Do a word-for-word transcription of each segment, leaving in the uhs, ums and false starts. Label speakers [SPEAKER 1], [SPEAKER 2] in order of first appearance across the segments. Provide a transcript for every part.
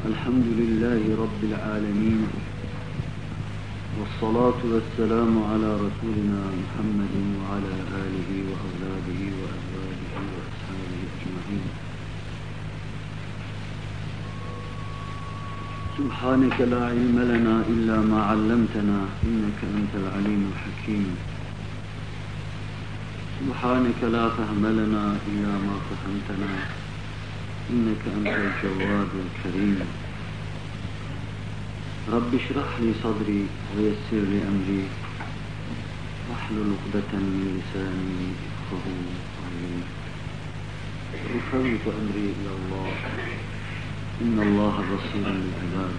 [SPEAKER 1] الحمد لله رب العالمين والصلاة والسلام على رسولنا محمد وعلى آله وأولاده وأزواجه وأصحابه أجمعين. سبحانك لا علم لنا إلا ما علمتنا إنك أنت العليم الحكيم. سبحانك لا فهم لنا إلا ما فهمتنا إنك أنت الجواد الكريم. رب اشرح لي صدري ويسر لي أمري واحلل عقدة من لساني يفقهوا قولي. أفوض أمري إلى الله إن الله بصير بالعباد.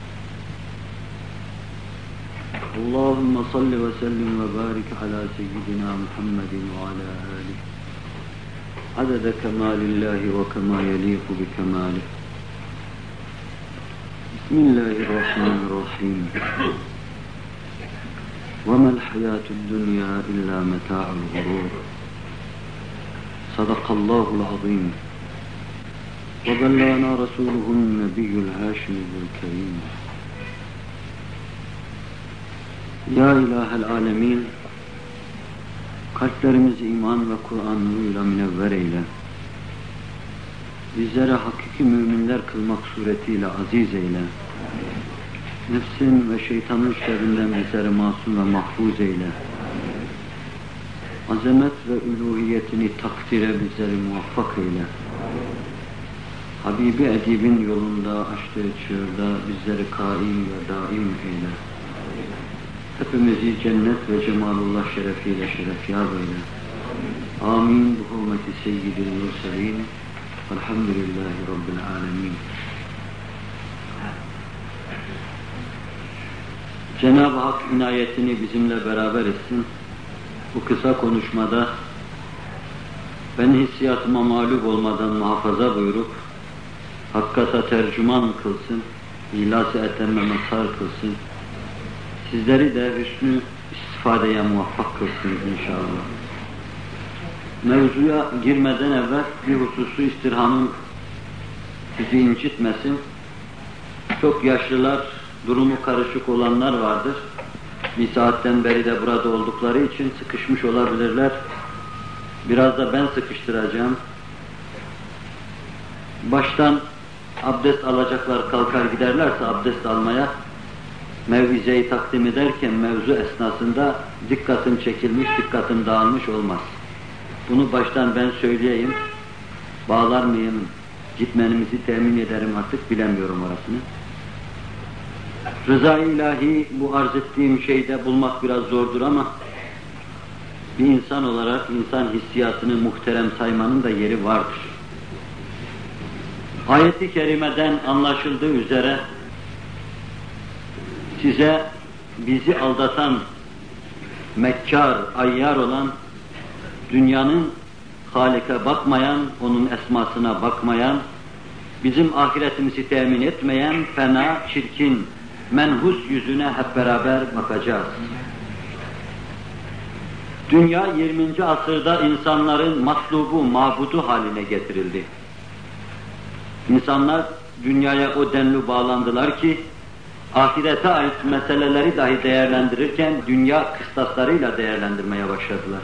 [SPEAKER 1] اللهم صل وسلم وبارك على سيدنا محمد وعلى آله عدد كمال الله وكما يليق بكماله. بسم الله الرحمن الرحيم. وما الحياة الدنيا إلا متاع الغرور. صدق الله العظيم. وبلغنا رسوله النبي الهاشمي الكريم. Ya İlahel Alemin, kalplerimizi iman ve Kur'an nuruyla münevver eyle. Bizlere hakiki müminler kılmak suretiyle aziz eyle. Nefsin ve şeytanın şerrinden bizleri masum ve mahfuz eyle. Azamet ve üluhiyetini takdire bizleri muvaffak eyle. Habibi Edib'in yolunda, açtığı çığırda bizleri kaim ve daim eyle. Hepimizi cennet ve cemalullah şerefiyle şerefyar eyle. Amin. Bu hürmeti seyyidil murselin. Elhamdülillahi Rabbil alemin. Cenab-ı Hak inayetini bizimle beraber etsin. Bu kısa konuşmada ben hissiyatıma mağlup olmadan muhafaza buyurup hakikata tercüman kılsın, İhlas-ı etemme mazhar kılsın. Sizleri de hüsnü istifadeye muvaffak kılsın inşallah. Mevzuya girmeden evvel bir hususu istirhamım sizi incitmesin. Çok yaşlılar, durumu karışık olanlar vardır. Bir saatten beri de burada oldukları için sıkışmış olabilirler. Biraz da ben sıkıştıracağım. Baştan abdest alacaklar kalkar giderlerse abdest almaya, mev'izeyi takdim ederken mevzu esnasında dikkatim çekilmiş, dikkatim dağılmış olmaz. Bunu baştan ben söyleyeyim. Bağlar mıyım, gitmenimizi temin ederim artık bilemiyorum orasını. Rıza-i ilahi bu arz ettiğim şeyde bulmak biraz zordur ama bir insan olarak insan hissiyatını muhterem saymanın da yeri vardır. Ayet-i kerimeden anlaşıldığı üzere size bizi aldatan, mekkar, ayyar olan, dünyanın Halik'e bakmayan, onun esmasına bakmayan, bizim ahiretimizi temin etmeyen, fena, çirkin, menhus yüzüne hep beraber bakacağız. Dünya yirminci asırda insanların matlubu, mabudu haline getirildi. İnsanlar dünyaya o denli bağlandılar ki, ahirete ait meseleleri dahi değerlendirirken dünya kıstaslarıyla değerlendirmeye başladılar.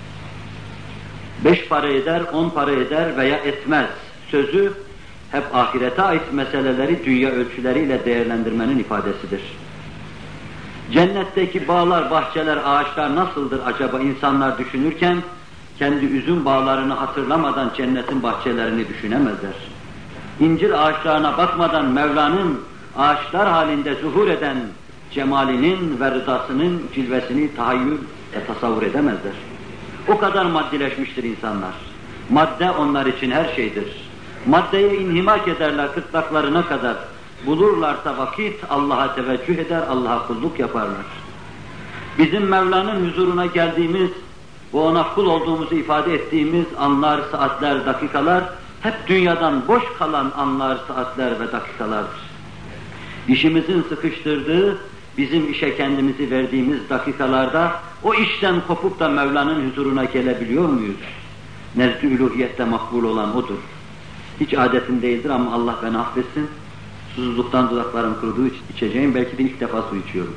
[SPEAKER 1] Beş para eder, on para eder veya etmez sözü hep ahirete ait meseleleri dünya ölçüleriyle değerlendirmenin ifadesidir. Cennetteki bağlar, bahçeler, ağaçlar nasıldır acaba insanlar düşünürken kendi üzüm bağlarını hatırlamadan cennetin bahçelerini düşünemezler. İncir ağaçlarına bakmadan Mevla'nın ağaçlar halinde zuhur eden cemalinin ve rızasının cilvesini tahayyül ve tasavvur edemezler. O kadar maddileşmiştir insanlar. Madde onlar için her şeydir. Maddeye inhimak ederler kırtlaklarına kadar. Bulurlarsa vakit Allah'a teveccüh eder, Allah'a kulluk yaparlar. Bizim Mevla'nın huzuruna geldiğimiz ve ona kul olduğumuzu ifade ettiğimiz anlar, saatler, dakikalar hep dünyadan boş kalan anlar, saatler ve dakikalardır. İşimizin sıkıştırdığı, bizim işe kendimizi verdiğimiz dakikalarda o işten kopup da Mevla'nın huzuruna gelebiliyor muyuz? Nezd-i üluhiyette makbul olan odur. Hiç adetim değildir ama Allah beni affetsin. Susuzluktan dudaklarım kuruduğu için içeceğim, belki de ilk defa su içiyorum.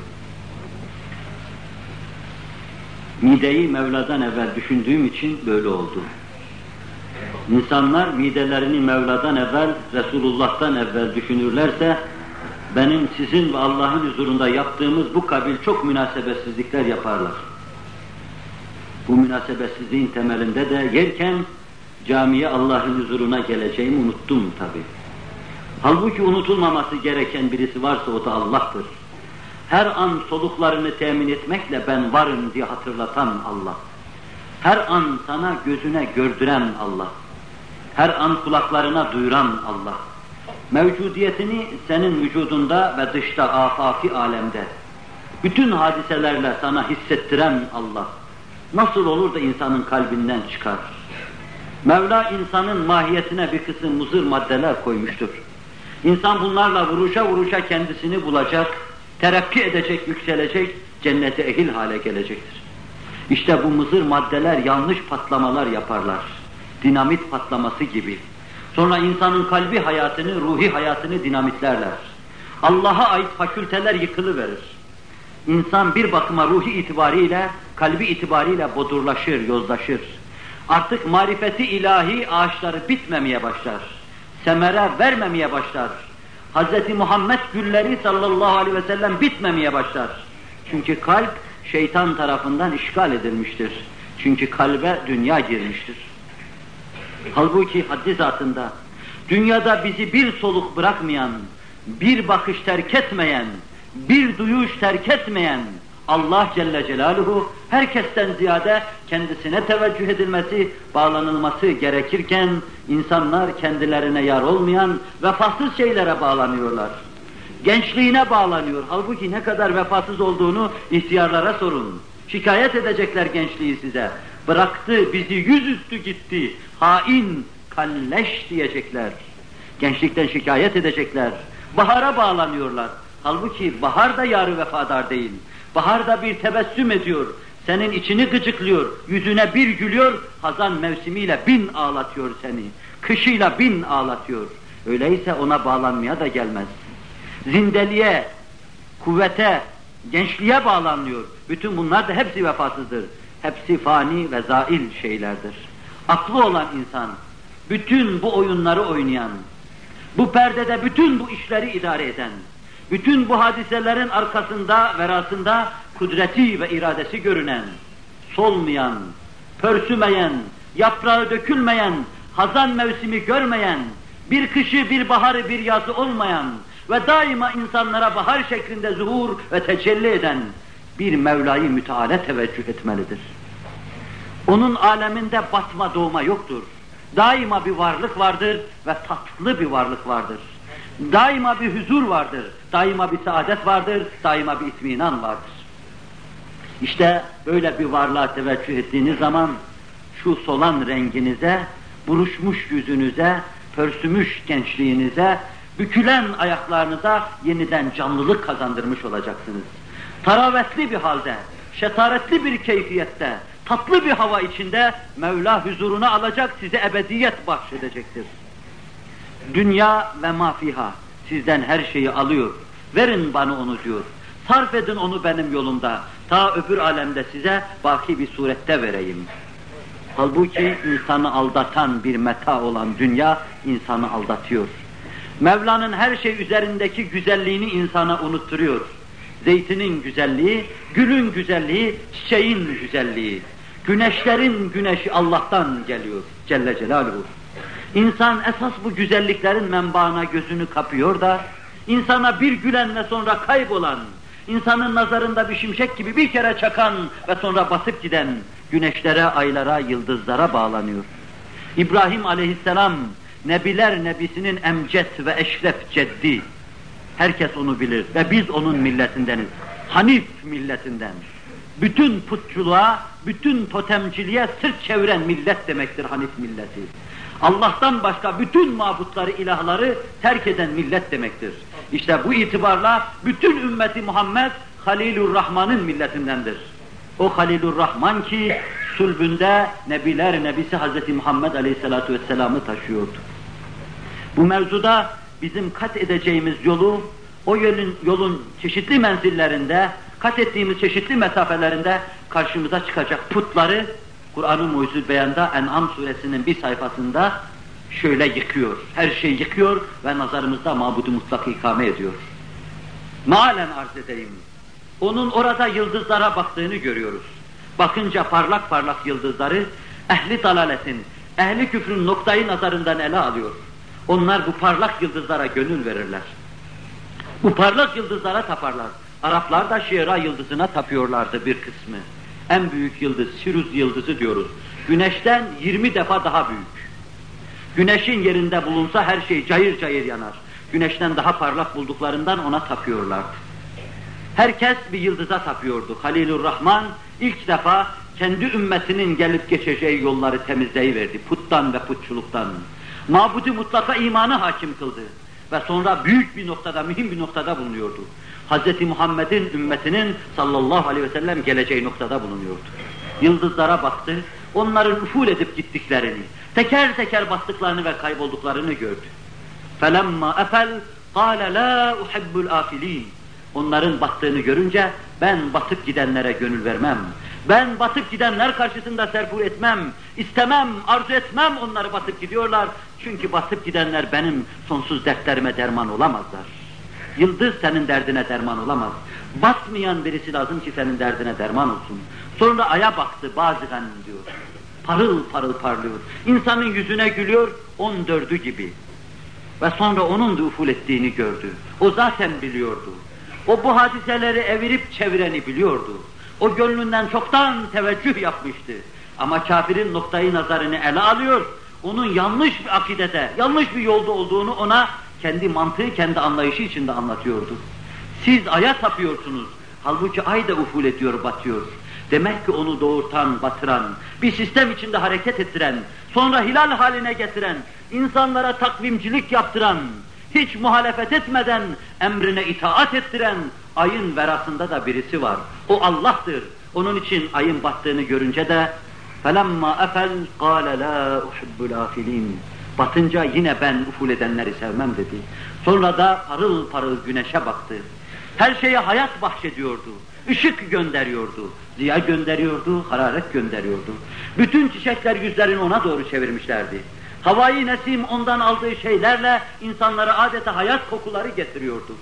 [SPEAKER 1] Mideyi Mevla'dan evvel düşündüğüm için böyle oldu. İnsanlar midelerini Mevla'dan evvel, Resulullah'tan evvel düşünürlerse, benim sizin ve Allah'ın huzurunda yaptığımız bu kabil çok münasebetsizlikler yaparlar. Bu münasebetsizliğin temelinde de yerken camiye Allah'ın huzuruna geleceğimi unuttum tabii. Halbuki unutulmaması gereken birisi varsa o da Allah'tır. Her an soluklarını temin etmekle ben varım diye hatırlatan Allah. Her an sana gözüne gördüren Allah. Her an kulaklarına duyuran Allah. Mevcudiyetini senin vücudunda ve dışta, afaki alemde bütün hadiselerle sana hissettiren Allah. Nasıl olur da insanın kalbinden çıkar? Mevla insanın mahiyetine bir kısım muzır maddeler koymuştur. İnsan bunlarla vuruşa vuruşa kendisini bulacak, terakki edecek, yükselecek, cennete ehil hale gelecektir. İşte bu muzır maddeler yanlış patlamalar yaparlar. Dinamit patlaması gibi. Sonra insanın kalbi hayatını, ruhi hayatını dinamitlerler. Allah'a ait fakülteler yıkılıverir. İnsan bir bakıma ruhi itibariyle, kalbi itibariyle bodurlaşır, yozlaşır. Artık marifeti ilahi ağaçları bitmemeye başlar. Semere vermemeye başlar. Hz. Muhammed gülleri sallallahu aleyhi ve sellem bitmemeye başlar. Çünkü kalp şeytan tarafından işgal edilmiştir. Çünkü kalbe dünya girmiştir. Halbuki haddi zatında, dünyada bizi bir soluk bırakmayan, bir bakış terk etmeyen, bir duyuş terk etmeyen Allah Celle Celaluhu herkesten ziyade kendisine teveccüh edilmesi, bağlanılması gerekirken insanlar kendilerine yar olmayan vefasız şeylere bağlanıyorlar. Gençliğine bağlanıyor. Halbuki ne kadar vefasız olduğunu ihtiyarlara sorun. Şikayet edecekler gençliği size. Bıraktı, bizi yüzüstü gitti, hain, kalleş diyecekler. Gençlikten şikayet edecekler. Bahara bağlanıyorlar. Halbuki bahar da yar-ı vefadar değil. Bahar da bir tebessüm ediyor. Senin içini gıcıklıyor, yüzüne bir gülüyor, hazan mevsimiyle bin ağlatıyor seni. Kışıyla bin ağlatıyor. Öyleyse ona bağlanmaya da gelmez. Zindeliğe, kuvvete, gençliğe bağlanıyor. Bütün bunlar da hepsi vefasızdır. Hepsi fani ve zail şeylerdir. Aklı olan insan, bütün bu oyunları oynayan, bu perdede bütün bu işleri idare eden, bütün bu hadiselerin arkasında, verasında kudreti ve iradesi görünen, solmayan, pörsümeyen, yaprağı dökülmeyen, hazan mevsimi görmeyen, bir kışı, bir baharı, bir yazı olmayan ve daima insanlara bahar şeklinde zuhur ve tecelli eden bir Mevla-i Müteala teveccüh etmelidir. Onun aleminde batma doğma yoktur. Daima bir varlık vardır ve tatlı bir varlık vardır. Daima bir huzur vardır, daima bir saadet vardır, daima bir itminan vardır. İşte böyle bir varlığa teveccüh ettiğiniz zaman şu solan renginize, buruşmuş yüzünüze, pörsümüş gençliğinize, bükülen ayaklarınıza yeniden canlılık kazandırmış olacaksınız. Taravetli bir halde, şetaretli bir keyfiyette, tatlı bir hava içinde Mevla huzuruna alacak, size ebediyet bahşedecektir. Dünya ve mafiha sizden her şeyi alıyor. Verin bana onu diyor. Sarf edin onu benim yolumda. Ta öbür alemde size baki bir surette vereyim. Halbuki insanı aldatan bir meta olan dünya insanı aldatıyor. Mevla'nın her şey üzerindeki güzelliğini insana unutturuyor. Zeytinin güzelliği, gülün güzelliği, çiçeğin güzelliği. Güneşlerin güneşi Allah'tan geliyor Celle Celaluhu. İnsan esas bu güzelliklerin menbaına gözünü kapıyor da, insana bir gülen ve sonra kaybolan, insanın nazarında bir şimşek gibi bir kere çakan ve sonra basıp giden güneşlere, aylara, yıldızlara bağlanıyor. İbrahim aleyhisselam, Nebiler Nebisi'nin emcet ve eşref ceddi. Herkes onu bilir ve biz onun milletindeniz. Hanif milletinden. Bütün putçuluğa, bütün totemciliğe sırt çeviren millet demektir Hanif milleti. Allah'tan başka bütün mabutları, ilahları terk eden millet demektir. İşte bu itibarla bütün ümmeti Muhammed Halilur Rahman'ın milletindendir. O Halilur Rahman ki sulbünde Nebiler Nebisi Hazreti Muhammed Aleyhisselatü Vesselam'ı taşıyordu. Bu mevzuda bizim kat edeceğimiz yolu, o yolun, yolun çeşitli menzillerinde, kat ettiğimiz çeşitli mesafelerinde karşımıza çıkacak putları, Kur'an-ı Mucizül Beyan'da En'am suresinin bir sayfasında şöyle yıkıyor, her şeyi yıkıyor ve nazarımızda mabud-u mutlakı ikame ediyor. Mealen arz edeyim, onun orada yıldızlara baktığını görüyoruz. Bakınca parlak parlak yıldızları, ehli dalaletin, ehli küfrün noktayı nazarından ele alıyor. Onlar bu parlak yıldızlara gönül verirler. Bu parlak yıldızlara taparlar. Araplar da Şira yıldızına tapıyorlardı bir kısmı. En büyük yıldız, Siruz yıldızı diyoruz. Güneşten yirmi defa daha büyük. Güneşin yerinde bulunsa her şey cayır cayır yanar. Güneşten daha parlak bulduklarından ona tapıyorlardı. Herkes bir yıldıza tapıyordu. Halilur Rahman ilk defa kendi ümmetinin gelip geçeceği yolları temizleyiverdi. Puttan ve putçuluktan. Mabud-u mutlaka imanı hakim kıldı. Ve sonra büyük bir noktada, mühim bir noktada bulunuyordu. Hz. Muhammed'in ümmetinin sallallahu aleyhi ve sellem geleceği noktada bulunuyordu. Yıldızlara baktı, onların uful edip gittiklerini, teker teker bastıklarını ve kaybolduklarını gördü. فَلَمَّا اَفَلْ قَالَ لَا اُحِبُّ الْآفِلِينَ Onların battığını görünce ben batıp gidenlere gönül vermem. Ben batıp gidenler karşısında serpur etmem, istemem, arzu etmem onları batıp gidiyorlar. Çünkü batıp gidenler benim sonsuz dertlerime derman olamazlar. Yıldız senin derdine derman olamaz. Batmayan birisi lazım ki senin derdine derman olsun. Sonra aya baktı, bazigen diyor. Parıl parıl parlıyor. İnsanın yüzüne gülüyor, on dördü gibi. Ve sonra onun da uful ettiğini gördü. O zaten biliyordu. O bu hadiseleri evirip çevireni biliyordu. O gönlünden çoktan teveccüh yapmıştı. Ama kafirin noktayı nazarını ele alıyor, onun yanlış bir akidede, yanlış bir yolda olduğunu ona kendi mantığı, kendi anlayışı içinde anlatıyordu. Siz aya tapıyorsunuz, halbuki ay da uful ediyor, batıyor. Demek ki onu doğurtan, batıran, bir sistem içinde hareket ettiren, sonra hilal haline getiren, insanlara takvimcilik yaptıran, hiç muhalefet etmeden emrine itaat ettiren ayın verasında da birisi var. O Allah'tır. Onun için ayın battığını görünce de فَلَمَّا اَفَلْ قَالَ لَا اُحِبُّ الْآفِلِينَ Batınca yine ben uful edenleri sevmem dedi. Sonra da parıl parıl güneşe baktı. Her şeye hayat bahşediyordu. Işık gönderiyordu. Ziya gönderiyordu, hararet gönderiyordu. Bütün çiçekler yüzlerini ona doğru çevirmişlerdi. Havai nesim ondan aldığı şeylerle insanlara adeta hayat kokuları getiriyordu.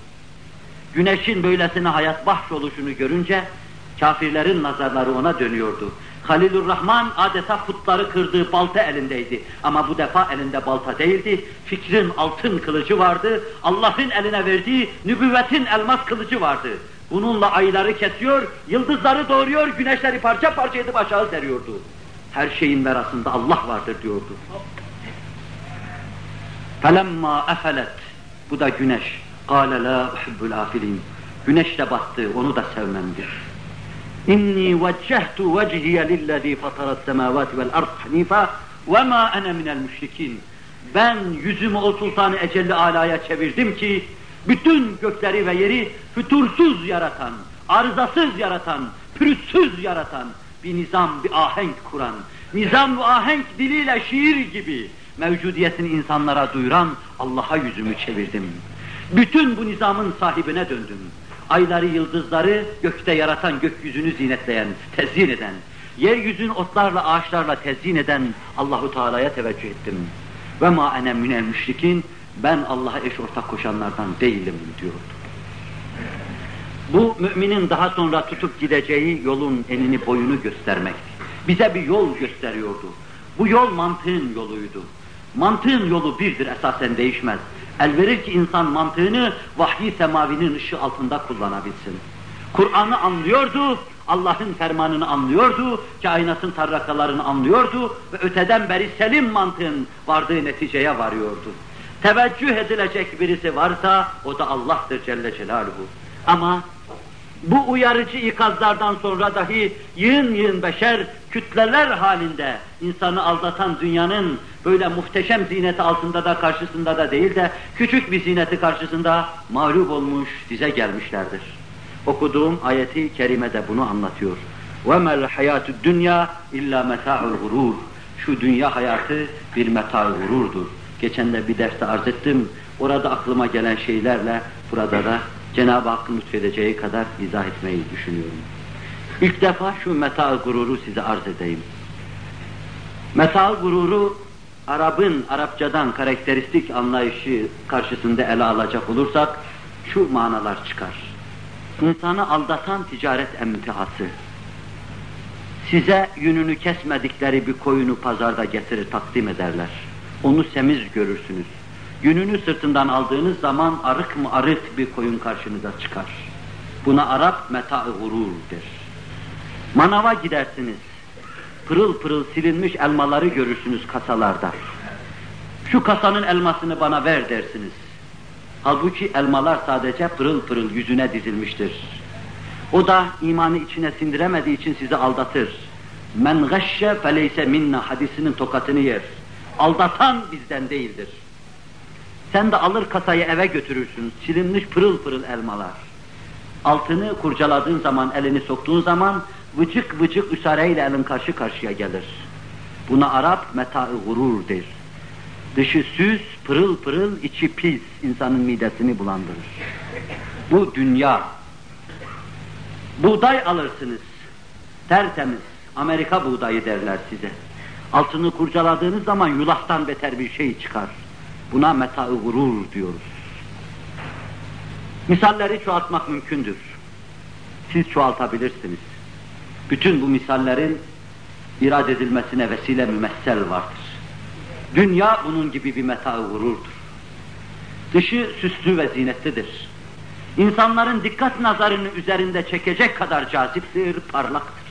[SPEAKER 1] Güneşin böylesine hayat bahşoluşunu görünce kafirlerin nazarları ona dönüyordu. Halilur Rahman adeta putları kırdığı balta elindeydi. Ama bu defa elinde balta değildi. Fikrin altın kılıcı vardı. Allah'ın eline verdiği nübüvvetin elmas kılıcı vardı. Bununla ayları kesiyor, yıldızları doğuruyor, güneşleri parça parça edip aşağı seriyordu. Her şeyin verasında Allah vardır diyordu. فَلَمَّا اَفَلَتْ Bu da güneş. قَالَ لَا اُحِبُّ الْآفِلِينَ Güneş de battı, onu da sevmemdir. اِنِّي وَجَّهْتُ وَجْهِيَ لِلَّذ۪ي فَطَرَ السَّمَاوَاتِ وَالْاَرْضِ حَن۪يفًا وَمَا اَنَا مِنَ الْمُشْرِك۪ينَ Ben yüzümü o Sultan-ı Ecelli Ala'ya çevirdim ki, bütün gökleri ve yeri fütursuz yaratan, arızasız yaratan, pürüzsüz yaratan, bir nizam, bir ahenk kuran, nizam ve ahenk diliyle şiir gibi mevcudiyetini insanlara duyuran Allah'a yüzümü çevirdim. Bütün bu nizamın sahibine döndüm. Ayları, yıldızları gökte yaratan, gökyüzünü zinetleyen, tezyin eden, yeryüzünü otlarla, ağaçlarla tezyin eden Allahu Teala'ya teveccüh ettim. Ve ma ene minel müşrikin ben Allah'a eş ortak koşanlardan değilim diyordu. Bu müminin daha sonra tutup gideceği yolun enini boyunu göstermekti. Bize bir yol gösteriyordu. Bu yol mantığın yoluydu. Mantığın yolu birdir, esasen değişmez. Elverir ki insan mantığını vahyi semavinin ışığı altında kullanabilsin. Kur'an'ı anlıyordu, Allah'ın fermanını anlıyordu, kainatın tarrakalarını anlıyordu ve öteden beri selim mantığın vardığı neticeye varıyordu. Teveccüh edilecek birisi varsa o da Allah'tır Celle Celaluhu. Ama bu uyarıcı ikazlardan sonra dahi yığın yığın beşer kütleler halinde insanı aldatan dünyanın böyle muhteşem zineti altında da karşısında da değil de küçük bir zineti karşısında mağlup olmuş, dize gelmişlerdir. Okuduğum ayeti kerimede bunu anlatıyor. وَمَا الْحَيَاتُ الدُّنْيَا اِلَّا مَتَاعُ الْغُرُورِ Şu dünya hayatı bir meta-i gururdur. Geçen de bir derste arz ettim. orada aklıma gelen şeylerle burada da Cenab-ı Hakk'ın lütfedeceği kadar izah etmeyi düşünüyorum. İlk defa şu meta gururu size arz edeyim. Meta gururu, Arap'ın, Arapçadan karakteristik anlayışı karşısında ele alacak olursak, şu manalar çıkar. İnsanı aldatan ticaret emtihası. Size yününü kesmedikleri bir koyunu pazarda getirir, takdim ederler. Onu semiz görürsünüz. Yününü sırtından aldığınız zaman arık mı arık bir koyun karşınıza çıkar. Buna Arap meta-ı gurur der. Manava gidersiniz. Pırıl pırıl silinmiş elmaları görürsünüz kasalarda. Şu kasanın elmasını bana ver dersiniz. Halbuki elmalar sadece pırıl pırıl yüzüne dizilmiştir. O da imanı içine sindiremediği için sizi aldatır. Men gashşe feleyse minna hadisinin tokatını yer. Aldatan bizden değildir. Sen de alır kasayı eve götürürsün. Silinmiş pırıl pırıl elmalar. Altını kurcaladığın zaman, elini soktuğun zaman vıcık vıcık üsareyle elin karşı karşıya gelir. Buna Arap meta-ı gurur der. Dışı süs, pırıl pırıl, içi pis, insanın midesini bulandırır. Bu dünya. Buğday alırsınız, tertemiz, Amerika buğdayı derler size. Altını kurcaladığınız zaman yulaftan beter bir şey çıkar. Buna meta-ı gurur diyoruz. Misalleri çoğaltmak mümkündür. Siz çoğaltabilirsiniz. Bütün bu misallerin irad edilmesine vesile mümessel vardır. Dünya bunun gibi bir meta-ı gururdur. Dışı süslü ve zinetlidir. İnsanların dikkat nazarını üzerinde çekecek kadar caziptir, parlaktır.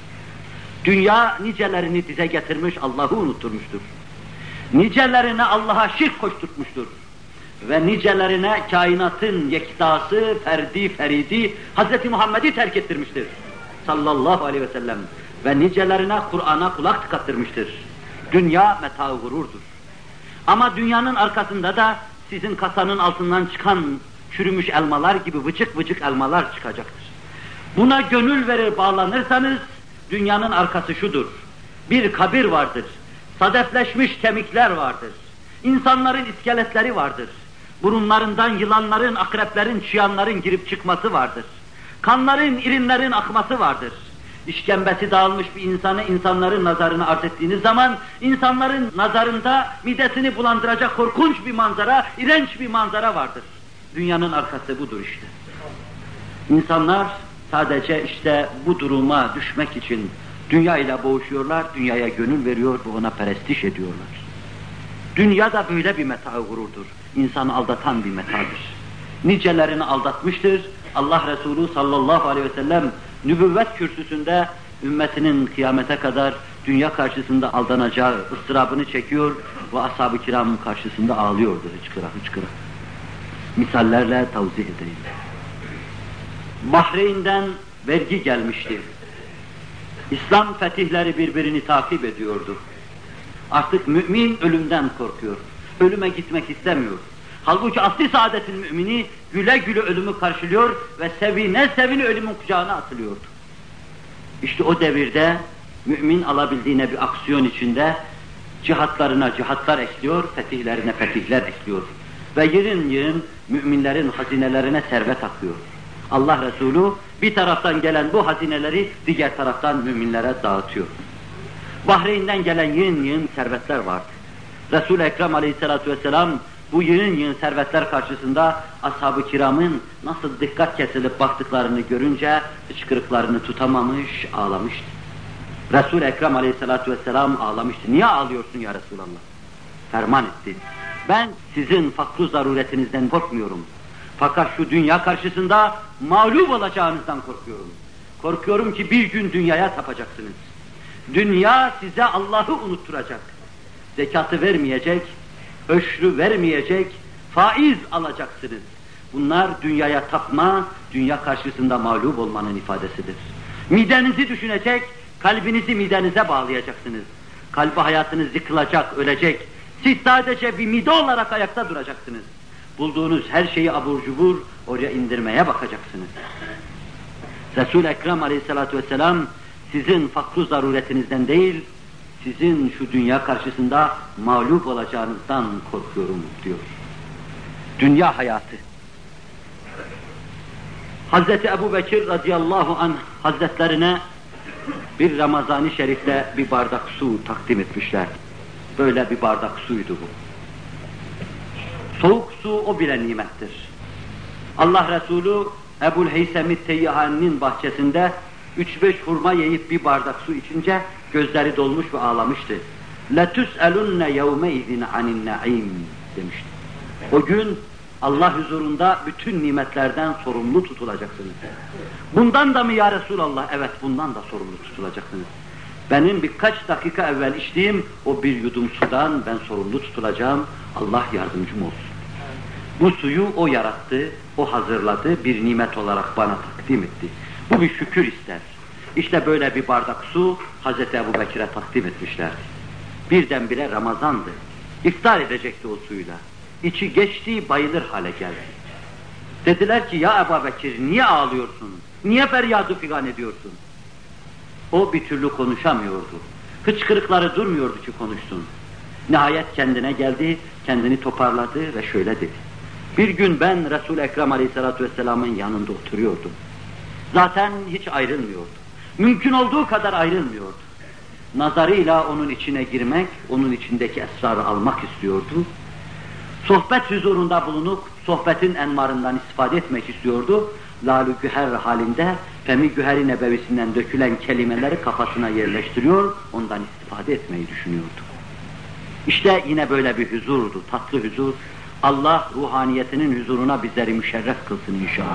[SPEAKER 1] Dünya nicelerini dize getirmiş, Allah'ı unutturmuştur. Nicelerine Allah'a şirk koşturtmuştur. Ve nicelerine kainatın yektası, ferdi, feridi, Hazreti Muhammed'i terk ettirmiştir. Sallallahu aleyhi ve sellem. Ve nicelerine Kur'an'a kulak tıkattırmıştır. Dünya meta-ı gururdur. Ama dünyanın arkasında da sizin kasanın altından çıkan çürümüş elmalar gibi vıcık vıcık elmalar çıkacaktır. Buna gönül verir bağlanırsanız, dünyanın arkası şudur. Bir kabir vardır. Sadefleşmiş kemikler vardır. İnsanların iskeletleri vardır. Burunlarından yılanların, akreplerin, çıyanların girip çıkması vardır. Kanların, irinlerin akması vardır. İşkembesi dağılmış bir insanı insanların nazarına arz ettiğiniz zaman, insanların nazarında midesini bulandıracak korkunç bir manzara, iğrenç bir manzara vardır. Dünyanın arkası budur işte. İnsanlar sadece işte bu duruma düşmek için dünya ile boğuşuyorlar, dünyaya gönül veriyor ve ona perestiş ediyorlar. Dünya da böyle bir meta-ı gururdur. İnsanı aldatan bir metadır. Nicelerini aldatmıştır. Allah Resulü sallallahu aleyhi ve sellem nübüvvet kürsüsünde ümmetinin kıyamete kadar dünya karşısında aldanacağı ıstırabını çekiyor ve ashab-ı kiramın karşısında ağlıyordu hıçkıra hıçkıra. Misallerle tavzih edeyim. Bahreyn'den vergi gelmişti. İslam fetihleri birbirini takip ediyordu. Artık mümin ölümden korkuyor. Ölüme gitmek istemiyor. Halbuki asli saadetin mümini güle güle ölümü karşılıyor ve sevine sevine ölümün kucağına atılıyordu. İşte o devirde mümin alabildiğine bir aksiyon içinde cihatlarına cihatlar ekliyor, fetihlerine fetihler ekliyor. Ve yığın yığın müminlerin hazinelerine servet akıyor. Allah Resulü bir taraftan gelen bu hazineleri diğer taraftan müminlere dağıtıyor. Bahreyn'den gelen yığın yığın servetler vardı. Resul-i Ekrem aleyhissalatu vesselam bu yığın yığın servetler karşısında ashab-ı kiramın nasıl dikkat kesilip baktıklarını görünce hıçkırıklarını tutamamış, ağlamıştı. Resul-i Ekrem aleyhissalatu vesselam ağlamıştı. Niye ağlıyorsun ya Resulallah? Ferman etti. Ben sizin fakru zaruretinizden korkmuyorum. Fakat şu dünya karşısında mağlup olacağınızdan korkuyorum. Korkuyorum ki bir gün dünyaya tapacaksınız. Dünya size Allah'ı unutturacak. Zekatı vermeyecek, öşrü vermeyecek, faiz alacaksınız. Bunlar dünyaya tapma, dünya karşısında mağlup olmanın ifadesidir. Midenizi düşünecek, kalbinizi midenize bağlayacaksınız. Kalbi hayatınız yıkılacak, ölecek. Siz sadece bir mide olarak ayakta duracaksınız. Bulduğunuz her şeyi abur cubur oraya indirmeye bakacaksınız. Resul-i Ekrem aleyhissalatu vesselam sizin fakru zaruretinizden değil, sizin şu dünya karşısında mağlup olacağınızdan korkuyorum diyor. Dünya hayatı. Hazreti Ebu Bekir radıyallahu anh hazretlerine bir Ramazan-ı Şerif'te bir bardak su takdim etmişler. Böyle bir bardak suydu bu. Soğuk su o bile nimettir. Allah Resulü Ebu'l-Heysem-i Teyyahani'nin bahçesinde üç beş hurma yiyip bir bardak su içince gözleri dolmuş ve ağlamıştı. لَتُسْأَلُنَّ يَوْمَئِذٍ عَنِ النَّعِيمِ demişti. O gün Allah huzurunda bütün nimetlerden sorumlu tutulacaksınız. Bundan da mı ya Resulallah? Evet, bundan da sorumlu tutulacaksınız. Benim birkaç dakika evvel içtiğim o bir yudum sudan ben sorumlu tutulacağım. Allah yardımcım olsun. Bu suyu o yarattı, o hazırladı, bir nimet olarak bana takdim etti. Bu bir şükür ister. İşte böyle bir bardak su Hazreti Ebu Bekir'e takdim etmişlerdi. Birdenbire Ramazan'dı. İftar edecekti o suyla. İçi geçti, bayılır hale geldi. Dediler ki, ya Ebu Bekir niye ağlıyorsun? Niye feryadı figan ediyorsun? O bir türlü konuşamıyordu. Hıçkırıkları durmuyordu ki konuşsun. Nihayet kendine geldi, kendini toparladı ve şöyle dedi. Bir gün ben Resul-i Ekrem Aleyhisselatü Vesselam'ın yanında oturuyordum. Zaten hiç ayrılmıyordu. Mümkün olduğu kadar ayrılmıyordu. Nazarıyla onun içine girmek, onun içindeki esrarı almak istiyordu. Sohbet huzurunda bulunup, sohbetin envarından istifade etmek istiyordu. Lal-ü güher halinde, femi güher-i nebevisinden dökülen kelimeleri kafasına yerleştiriyor, ondan istifade etmeyi düşünüyordu. İşte yine böyle bir huzurdu, tatlı huzur. Allah ruhaniyetinin huzuruna bizleri müşerref kılsın inşallah.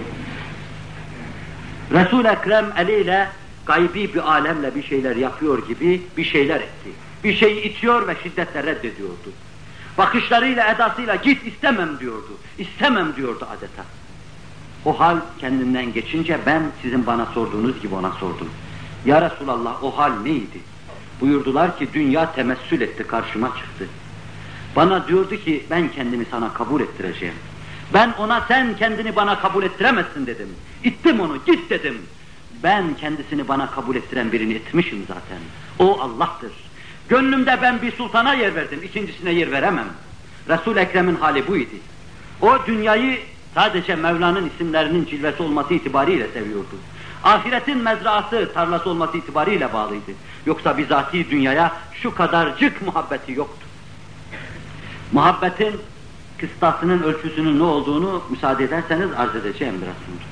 [SPEAKER 1] Resul-i Ekrem eliyle gaybi bir alemle bir şeyler yapıyor gibi bir şeyler etti. Bir şeyi itiyor ve şiddetle reddediyordu. Bakışlarıyla, edasıyla git istemem diyordu. İstemem diyordu adeta. O hal kendinden geçince ben sizin bana sorduğunuz gibi ona sordum. Ya Resulallah o hal neydi? Buyurdular ki dünya temessül etti, karşıma çıktı. Bana diyordu ki ben kendimi sana kabul ettireceğim. Ben ona sen kendini bana kabul ettiremezsin dedim. İttim onu, git dedim. Ben kendisini bana kabul ettiren birini etmişim zaten. O Allah'tır. Gönlümde ben bir sultana yer verdim, ikincisine yer veremem. Resul-i Ekrem'in hali buydu. O dünyayı sadece Mevla'nın isimlerinin cilvesi olması itibariyle seviyordu. Ahiretin mezraası, tarlası olması itibariyle bağlıydı. Yoksa bizatihi dünyaya şu kadarcık muhabbeti yoktu. Muhabbetin kıstasının, ölçüsünün ne olduğunu müsaade ederseniz arz edeceğim biraz sonra.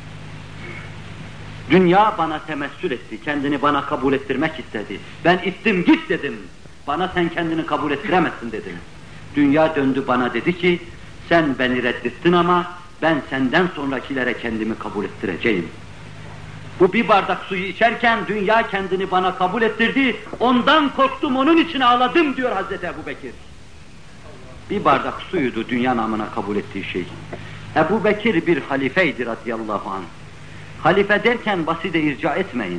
[SPEAKER 1] Dünya bana temessül etti, kendini bana kabul ettirmek istedi. Ben ittim, git dedim. Bana sen kendini kabul ettiremezsin dedim. Dünya döndü bana dedi ki, sen beni reddettin ama ben senden sonrakilere kendimi kabul ettireceğim. Bu bir bardak suyu içerken dünya kendini bana kabul ettirdi, ondan korktum, onun için ağladım diyor Hazreti Ebu Bekir. Bir bardak suyuydu dünya namına kabul ettiği şey. Ebu Bekir bir halifeydi radıyallahu anh. Halife derken basite irca etmeyin.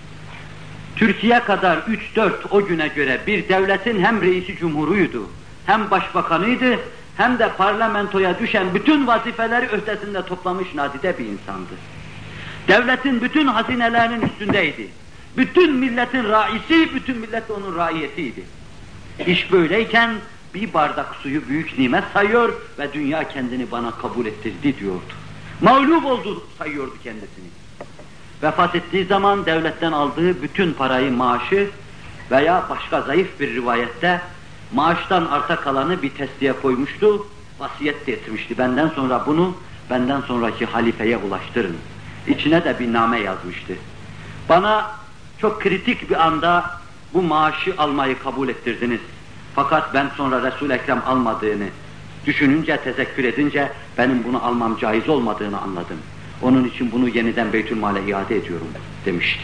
[SPEAKER 1] Türkiye kadar üç dört o güne göre bir devletin hem reisi cumhuruydu, hem başbakanıydı, hem de parlamentoya düşen bütün vazifeleri ötesinde toplamış nadide bir insandı. Devletin bütün hazinelerinin üstündeydi. Bütün milletin raisi, bütün millet onun raiyetiydi. İş böyleyken bir bardak suyu büyük nimet sayıyor ve dünya kendini bana kabul ettirdi diyordu. Mağlup oldu sayıyordu kendisini. Vefat ettiği zaman devletten aldığı bütün parayı, maaşı veya başka zayıf bir rivayette maaştan arta kalanı bir testiye koymuştu, vasiyet de etmişti. Benden sonra bunu, benden sonraki halifeye ulaştırın. İçine de bir name yazmıştı. Bana çok kritik bir anda bu maaşı almayı kabul ettirdiniz. Fakat ben sonra Resul-i Ekrem almadığını düşününce, tezekkür edince benim bunu almam caiz olmadığını anladım. Onun için bunu yeniden Beytülmal'e iade ediyorum demişti.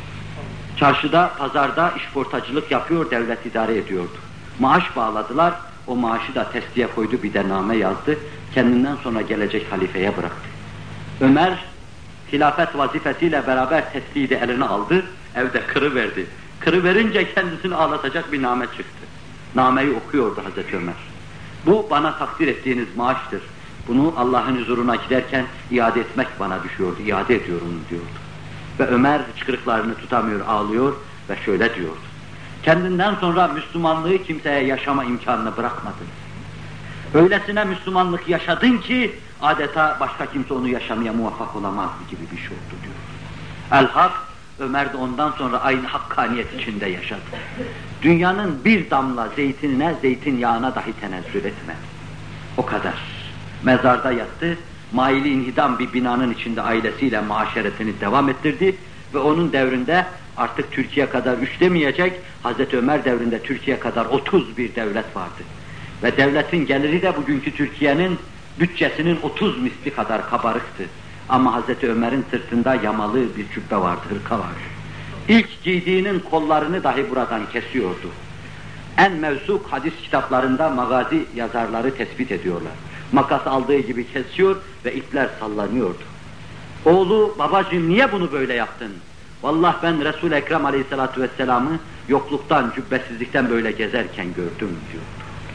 [SPEAKER 1] Çarşıda, pazarda işportacılık yapıyor, devlet idare ediyordu. Maaş bağladılar, o maaşı da testiye koydu, bir de name yazdı. Kendinden sonra gelecek halifeye bıraktı. Ömer, hilafet vazifesiyle beraber tesliği de eline aldı, evde kırıverdi. Kırıverince kendisini ağlatacak bir name çıktı. Nameyi okuyordu Hazreti Ömer. Bu bana takdir ettiğiniz maaştır. Bunu Allah'ın huzuruna giderken iade etmek bana düşüyordu, iade ediyorum diyordu. Ve Ömer hıçkırıklarını tutamıyor, ağlıyor ve şöyle diyordu. Kendinden sonra Müslümanlığı kimseye yaşama imkanını bırakmadı. Öylesine Müslümanlık yaşadın ki adeta başka kimse onu yaşamaya muvaffak olamaz gibi bir şey oldu diyor. El-Hak, Ömer de ondan sonra aynı hakkaniyet içinde yaşadı. Dünyanın bir damla zeytinine, zeytinyağına dahi tenezzül etmedi. O kadar. Mezarda yattı, maili inhidam bir binanın içinde ailesiyle muaşeretini devam ettirdi ve onun devrinde artık Türkiye kadar üç demeyecek, Hazreti Ömer devrinde Türkiye kadar otuz bir devlet vardı. Ve devletin geliri de bugünkü Türkiye'nin bütçesinin otuz misli kadar kabarıktı. Ama Hazreti Ömer'in sırtında yamalı bir cübbe vardı, hırka vardı. İlk giydiğinin kollarını dahi buradan kesiyordu. En mevsuk hadis kitaplarında magazi yazarları tespit ediyorlar. Makas aldığı gibi kesiyor ve ipler sallanıyordu. Oğlu, babacığım niye bunu böyle yaptın? Vallahi ben Resul-i Ekrem Aleyhisselatü Vesselam'ı yokluktan, cübbesizlikten böyle gezerken gördüm diyordu.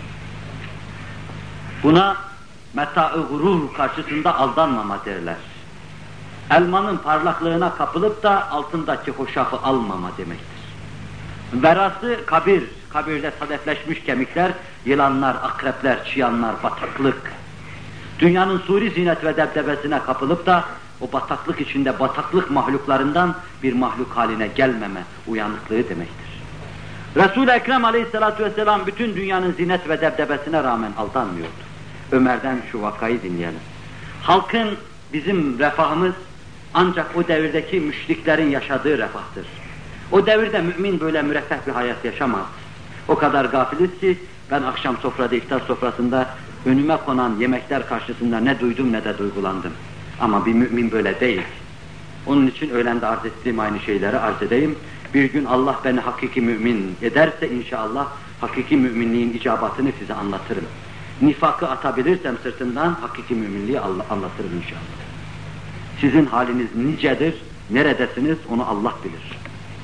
[SPEAKER 1] Buna meta-ı gurur karşısında aldanmama derler. Elmanın parlaklığına kapılıp da altındaki hoşafı almama demektir. Verası kabir, kabirde sadefleşmiş kemikler, yılanlar, akrepler, çıyanlar, bataklık. Dünyanın suri zinet ve debdebesine kapılıp da o bataklık içinde bataklık mahluklarından bir mahluk haline gelmeme uyanıklığı demektir. Resul-i Ekrem Aleyhisselatü Vesselam bütün dünyanın zinet ve debdebesine rağmen aldanmıyordu. Ömer'den şu vakayı dinleyelim. Halkın, bizim refahımız ancak o devirdeki müşriklerin yaşadığı refahtır. O devirde mümin böyle müreffeh bir hayat yaşamaz. O kadar gafiliz ki ben akşam sofrada, iftar sofrasında önüme konan yemekler karşısında ne duydum ne de duygulandım. Ama bir mümin böyle değil. Onun için öğlende arz ettiğim aynı şeyleri arz edeyim. Bir gün Allah beni hakiki mümin ederse inşallah hakiki müminliğin icabatını size anlatırım. Nifakı atabilirsem sırtından hakiki müminliği anlatırım inşallah. Sizin haliniz nicedir, neredesiniz onu Allah bilir.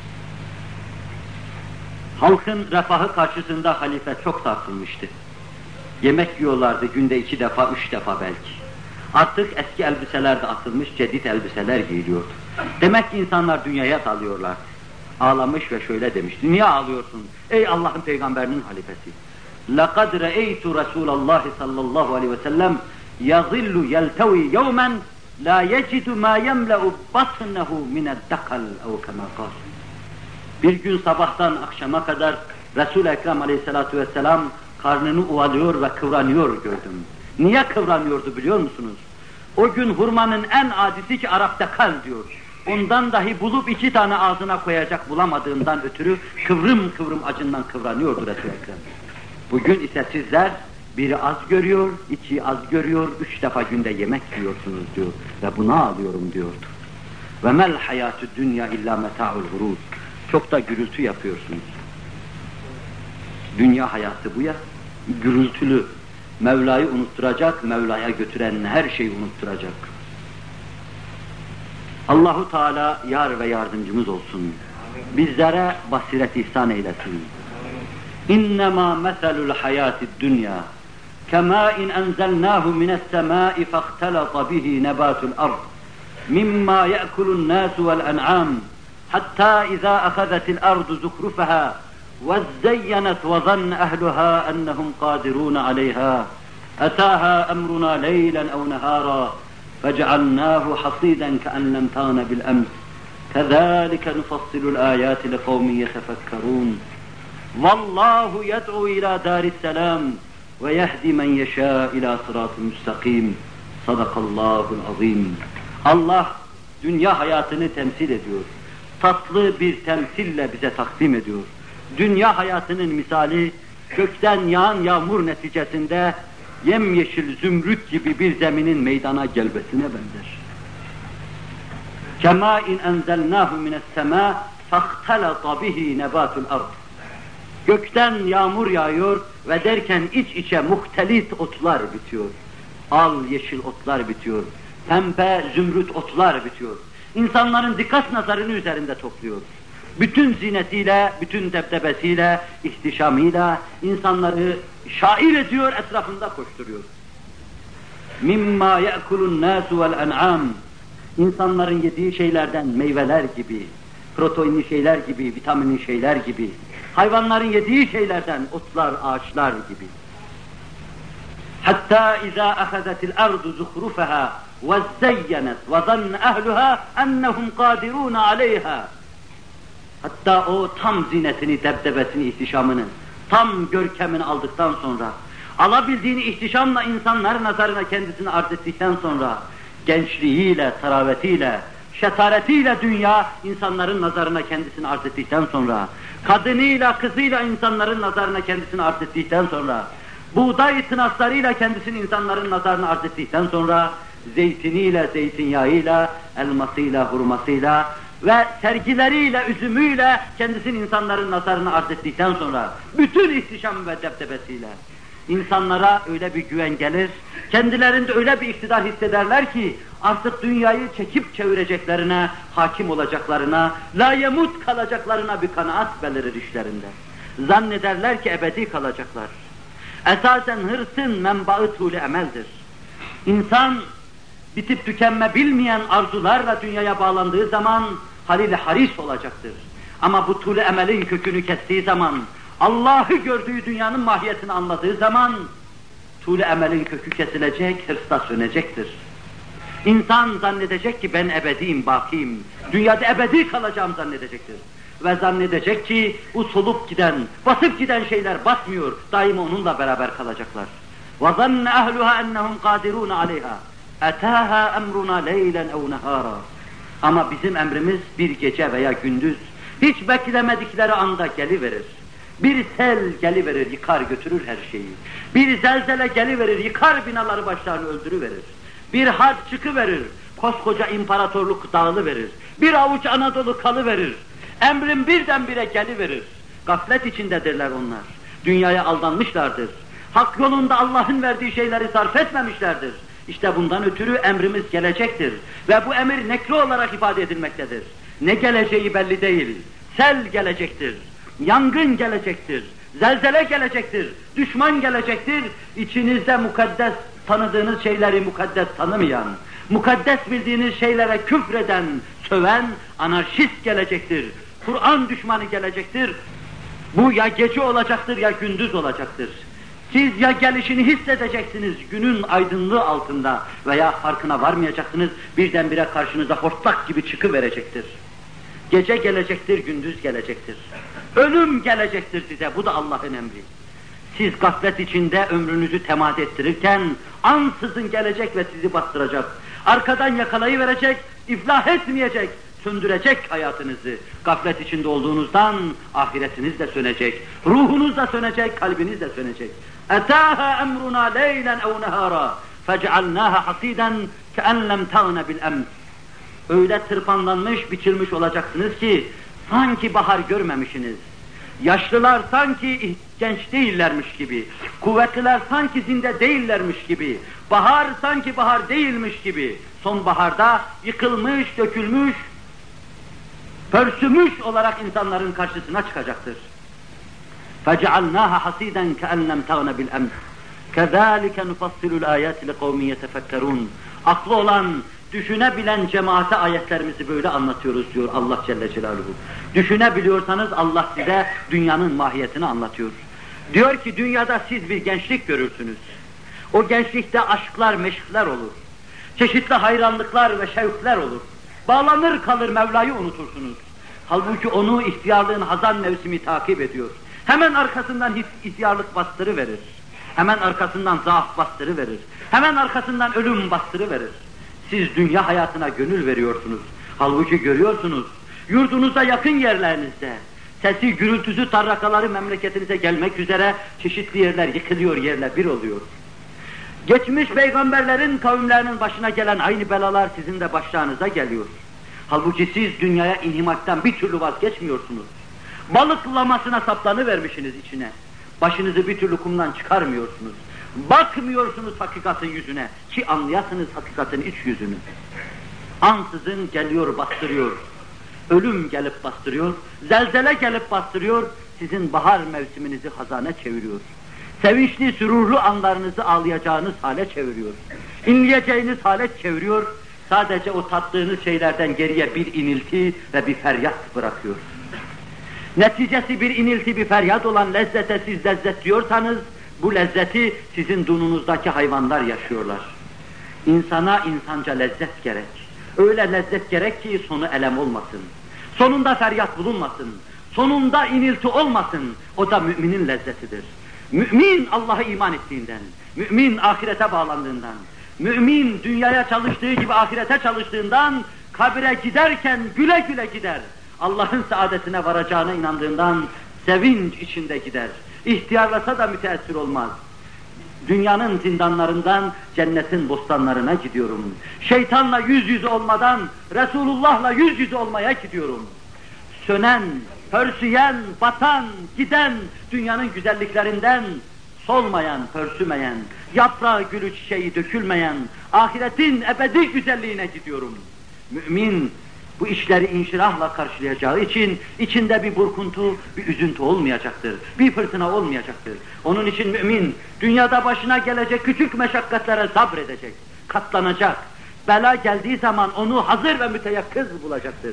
[SPEAKER 1] Halkın refahı karşısında halife çok tartılmıştı. Yemek yiyorlardı günde iki defa, üç defa belki. Artık eski elbiseler de atılmış, cedid elbiseler giyiliyordu. Demek ki insanlar dünyaya dalıyorlar. Ağlamış ve şöyle demişti, niye ağlıyorsun ey Allah'ın peygamberinin halifesi? لَقَدْ رَأَيْتُ رَسُولَ اللّٰهِ sallallahu aleyhi ve sellem يَظِلُّ يَلْتَوِي يَوْمًا لَا يَجِدُ مَا يَمْلَأُ بَطْنَهُ مِنَ الدَّقَلِ اَوْ كَمَا قَالٍ. Bir gün sabahtan akşama kadar Resul-i Ekrem Aleyhisselatü Vesselam karnını uvalıyor ve kıvranıyor gördüm. Niye kıvranıyordu biliyor musunuz? O gün hurmanın en adisi ki Arap dekal diyor. Ondan dahi bulup iki tane ağzına koyacak bulamadığından ötürü kıvrım kıvrım acından kıvranıyordu Resul-i Ekrem. Bugün ise sizler biri az görüyor, iki az görüyor, üç defa günde yemek yiyorsunuz diyor ve buna ağlıyorum diyordu. Ve mel hayatü dünya illa meta'ul hurur. Çok da gürültü yapıyorsunuz. Dünya hayatı bu ya, gürültülü. Mevla'yı unutturacak, Mevla'ya götüren her şeyi unutturacak. Allahu Teala yar ve yardımcımız olsun. Bizlere basiret ihsan eylesin. İnnemâ meselul hayâtid dünya kemâin enzelnâhu mine's-semâi fahtelata bihi nebâtul ard mimma ye'kulun nâsu vel en'âm hattâ izâ ahazatil ardu zukrufahâ وَازَّيَّنَتْ وَظَنَّ أَهْلُهَا أَنَّهُمْ قَادِرُونَ عَلَيْهَا أَتَاهَا أَمْرُنَا لَيْلًا أَوْ نَهَارًا فَجَعَلْنَاهُ حَصِيدًا كَأَنْ لَمْ تَغْنَ بِالْأَمْسِ كَذَلِكَ نُفَصِّلُ الْآيَاتِ لِقَوْمٍ يَتَفَكَّرُونَ وَاللّٰهُ يَدْعُو إِلَى دَارِ السَّلَامِ وَيَهْدِ مَنْ يَشَاءُ إِلَى صِرَاطٍ مُسْتَقِيمٍ صَدَقَ اللّٰهُ الْعَظِيمُ. Allah dünya hayatını temsil ediyor. Tatlı bir temsille bize takdim ediyor. Dünya hayatının misali, gökten yağan yağmur neticesinde yemyeşil zümrüt gibi bir zeminin meydana gelmesine benzer. كَمَا اِنْ اَنْزَلْنَاهُ مِنَ السَّمَاءِ فَاخْتَلَطَ بِهِ نَبَاتُ الْأَرْضِ. Gökten yağmur yağıyor ve derken iç içe muhtelit otlar bitiyor. Al yeşil otlar bitiyor. Pembe zümrüt otlar bitiyor. İnsanların dikkat nazarını üzerinde topluyor. Bütün zinetiyle, bütün debdebesiyle, ihtişamıyla insanları şair ediyor, etrafında koşturuyor. Mimma ye'kulun nasu vel en'am. İnsanların yediği şeylerden meyveler gibi, proteinli şeyler gibi, vitaminli şeyler gibi, hayvanların yediği şeylerden otlar, ağaçlar gibi. Hatta iza ahazatil ardu zuhrufaha ve zeyyenet ve zanne ehluha ennehum kadirun aleyha. Hatta o tam zinetini, debdebesini, ihtişamını, tam görkemini aldıktan sonra, alabildiğini ihtişamla insanlar nazarına kendisini arz ettikten sonra, gençliğiyle, taravetiyle, şetaretiyle dünya insanların nazarına kendisini arz ettikten sonra, kadınıyla, kızıyla insanların nazarına kendisini arz ettikten sonra, buğday tınaklarıyla kendisini insanların nazarına arz ettikten sonra, zeytiniyle, zeytinyağıyla, elmasıyla, hurmasıyla ve sergileriyle, üzümüyle kendisini insanların nazarına arz ettikten sonra, bütün ihtişam ve debdebesiyle, insanlara öyle bir güven gelir, kendilerinde öyle bir iktidar hissederler ki, artık dünyayı çekip çevireceklerine, hakim olacaklarına, layemut kalacaklarına bir kanaat belirir işlerinde. Zannederler ki ebedi kalacaklar. Esasen hırsın menbaı tûl-i emeldir. İnsan, bitip tükenme bilmeyen arzularla dünyaya bağlandığı zaman, halil-i haris olacaktır. Ama bu tûl-i emelin kökünü kestiği zaman, Allah'ı gördüğü dünyanın mahiyetini anladığı zaman, tûl-i emelin kökü kesilecek, hırsla sönecektir. İnsan zannedecek ki ben ebediyim, bakiyim, dünyada ebedi kalacağım zannedecektir. Ve zannedecek ki o solup giden, basıp giden şeyler batmıyor, daima onunla beraber kalacaklar. وَظَنَّ أَهْلُهَا أَنَّهُمْ قَادِرُونَ عَلَيْهَا اَتَاهَا اَمْرُنَا لَيْلًا اَوْ نَهَارًا. Ama bizim emrimiz bir gece veya gündüz, hiç beklemedikleri anda geliverir. Bir sel geliverir, yıkar götürür her şeyi. Bir zelzele geliverir, yıkar binaları başlarını öldürüverir. Bir harp çıkıverir, koskoca imparatorluk dağılıverir. Bir avuç Anadolu kalıverir. Emrin birdenbire geliverir. Gaflet içindedirler onlar. Dünyaya aldanmışlardır. Hak yolunda Allah'ın verdiği şeyleri sarf etmemişlerdir. İşte bundan ötürü emrimiz gelecektir. Ve bu emir nekro olarak ifade edilmektedir. Ne geleceği belli değil. Sel gelecektir. Yangın gelecektir. Zelzele gelecektir. Düşman gelecektir. İçinizde mukaddes tanıdığınız şeyleri mukaddes tanımayan, mukaddes bildiğiniz şeylere küfreden, söven anarşist gelecektir. Kur'an düşmanı gelecektir. Bu ya gece olacaktır ya gündüz olacaktır. Siz ya gelişini hissedeceksiniz günün aydınlığı altında veya farkına varmayacaksınız, birdenbire karşınıza hortlak gibi çıkıverecektir. Gece gelecektir, gündüz gelecektir. Ölüm gelecektir size, bu da Allah'ın emri. Siz gaflet içinde ömrünüzü temad ettirirken, ansızın gelecek ve sizi bastıracak. Arkadan yakalayıverecek, iflah etmeyecek, söndürecek hayatınızı. Gaflet içinde olduğunuzdan ahiretiniz de sönecek, ruhunuz da sönecek, kalbiniz de sönecek. اَتَاهَا اَمْرُنَا لَيْلًا اَوْ نَهَارًا فَجْعَلْنَاهَا حَصِيدًا كَاَنْ لَمْ تَغْنَ بِالْاَمْسِ. Öyle tırpanlanmış, biçilmiş olacaksınız ki, sanki bahar görmemişsiniz. Yaşlılar sanki genç değillermiş gibi, kuvvetliler sanki zinde değillermiş gibi, bahar sanki bahar değilmiş gibi, sonbaharda yıkılmış, dökülmüş, pörsümüş olarak insanların karşısına çıkacaktır. فَجَعَلْنَاهَا حَصِيدًا كَاَنْ لَمْ تَغْنَ بِالْاَمْسِ كَذَٰلِكَ نُفَصِّلُ الْآيَاتِ لِقَوْمٍ يَتَفَكَّرُونَ. Aklı olan, düşünebilen cemaate ayetlerimizi böyle anlatıyoruz diyor Allah Celle Celaluhu. Düşünebiliyorsanız Allah size dünyanın mahiyetini anlatıyor. Diyor ki dünyada siz bir gençlik görürsünüz. O gençlikte aşklar, meşkler olur. Çeşitli hayranlıklar ve şevkler olur. Bağlanır kalır Mevla'yı unutursunuz. Halbuki onu ihtiyarlığın hazan mevsimi takip ediyor. Hemen arkasından ihtiyarlık bastırıverir. Hemen arkasından zaaf bastırıverir. Hemen arkasından ölüm bastırıverir. Siz dünya hayatına gönül veriyorsunuz. Halbuki görüyorsunuz, yurdunuza yakın yerlerinizde, sesi, gürültüsü, tarrakaları memleketinize gelmek üzere çeşitli yerler yıkılıyor, yerle bir oluyor. Geçmiş peygamberlerin kavimlerinin başına gelen aynı belalar sizin de başlarınıza geliyor. Halbuki siz dünyaya inhimaktan bir türlü vazgeçmiyorsunuz. Balıklamasına saplanıvermişsiniz içine. Başınızı bir türlü kumdan çıkarmıyorsunuz. Bakmıyorsunuz hakikatin yüzüne ki anlayasınız hakikatin iç yüzünü. Ansızın geliyor, bastırıyor. Ölüm gelip bastırıyor, zelzele gelip bastırıyor, sizin bahar mevsiminizi hazane çeviriyor. Sevinçli, sürurlu anlarınızı ağlayacağınız hale çeviriyor. İnleyeceğiniz hale çeviriyor. Sadece o tattığınız şeylerden geriye bir inilti ve bir feryat bırakıyor. Neticesi bir inilti, bir feryat olan lezzete siz lezzet diyorsanız, Bu lezzeti sizin dununuzdaki hayvanlar yaşıyorlar. İnsana insanca lezzet gerek. Öyle lezzet gerek ki sonu elem olmasın. Sonunda feryat bulunmasın. Sonunda inilti olmasın. O da müminin lezzetidir. Mümin Allah'a iman ettiğinden, mümin ahirete bağlandığından, mümin dünyaya çalıştığı gibi ahirete çalıştığından, kabire giderken güle güle gider. Allah'ın saadetine varacağına inandığından sevinç içinde gider. İhtiyarlasa da müteessir olmaz. Dünyanın zindanlarından cennetin bostanlarına gidiyorum. Şeytanla yüz yüze olmadan Resulullah'la yüz yüze olmaya gidiyorum. Sönen, pörsüyen, batan, giden dünyanın güzelliklerinden solmayan, pörsümeyen, yaprağı gülü çiçeği dökülmeyen ahiretin ebedi güzelliğine gidiyorum. Mümin bu işleri inşirahla karşılayacağı için içinde bir burkuntu, bir üzüntü olmayacaktır. Bir fırtına olmayacaktır. Onun için mümin dünyada başına gelecek küçük meşakkatlere sabredecek, katlanacak. Bela geldiği zaman onu hazır ve müteyakkız bulacaktır.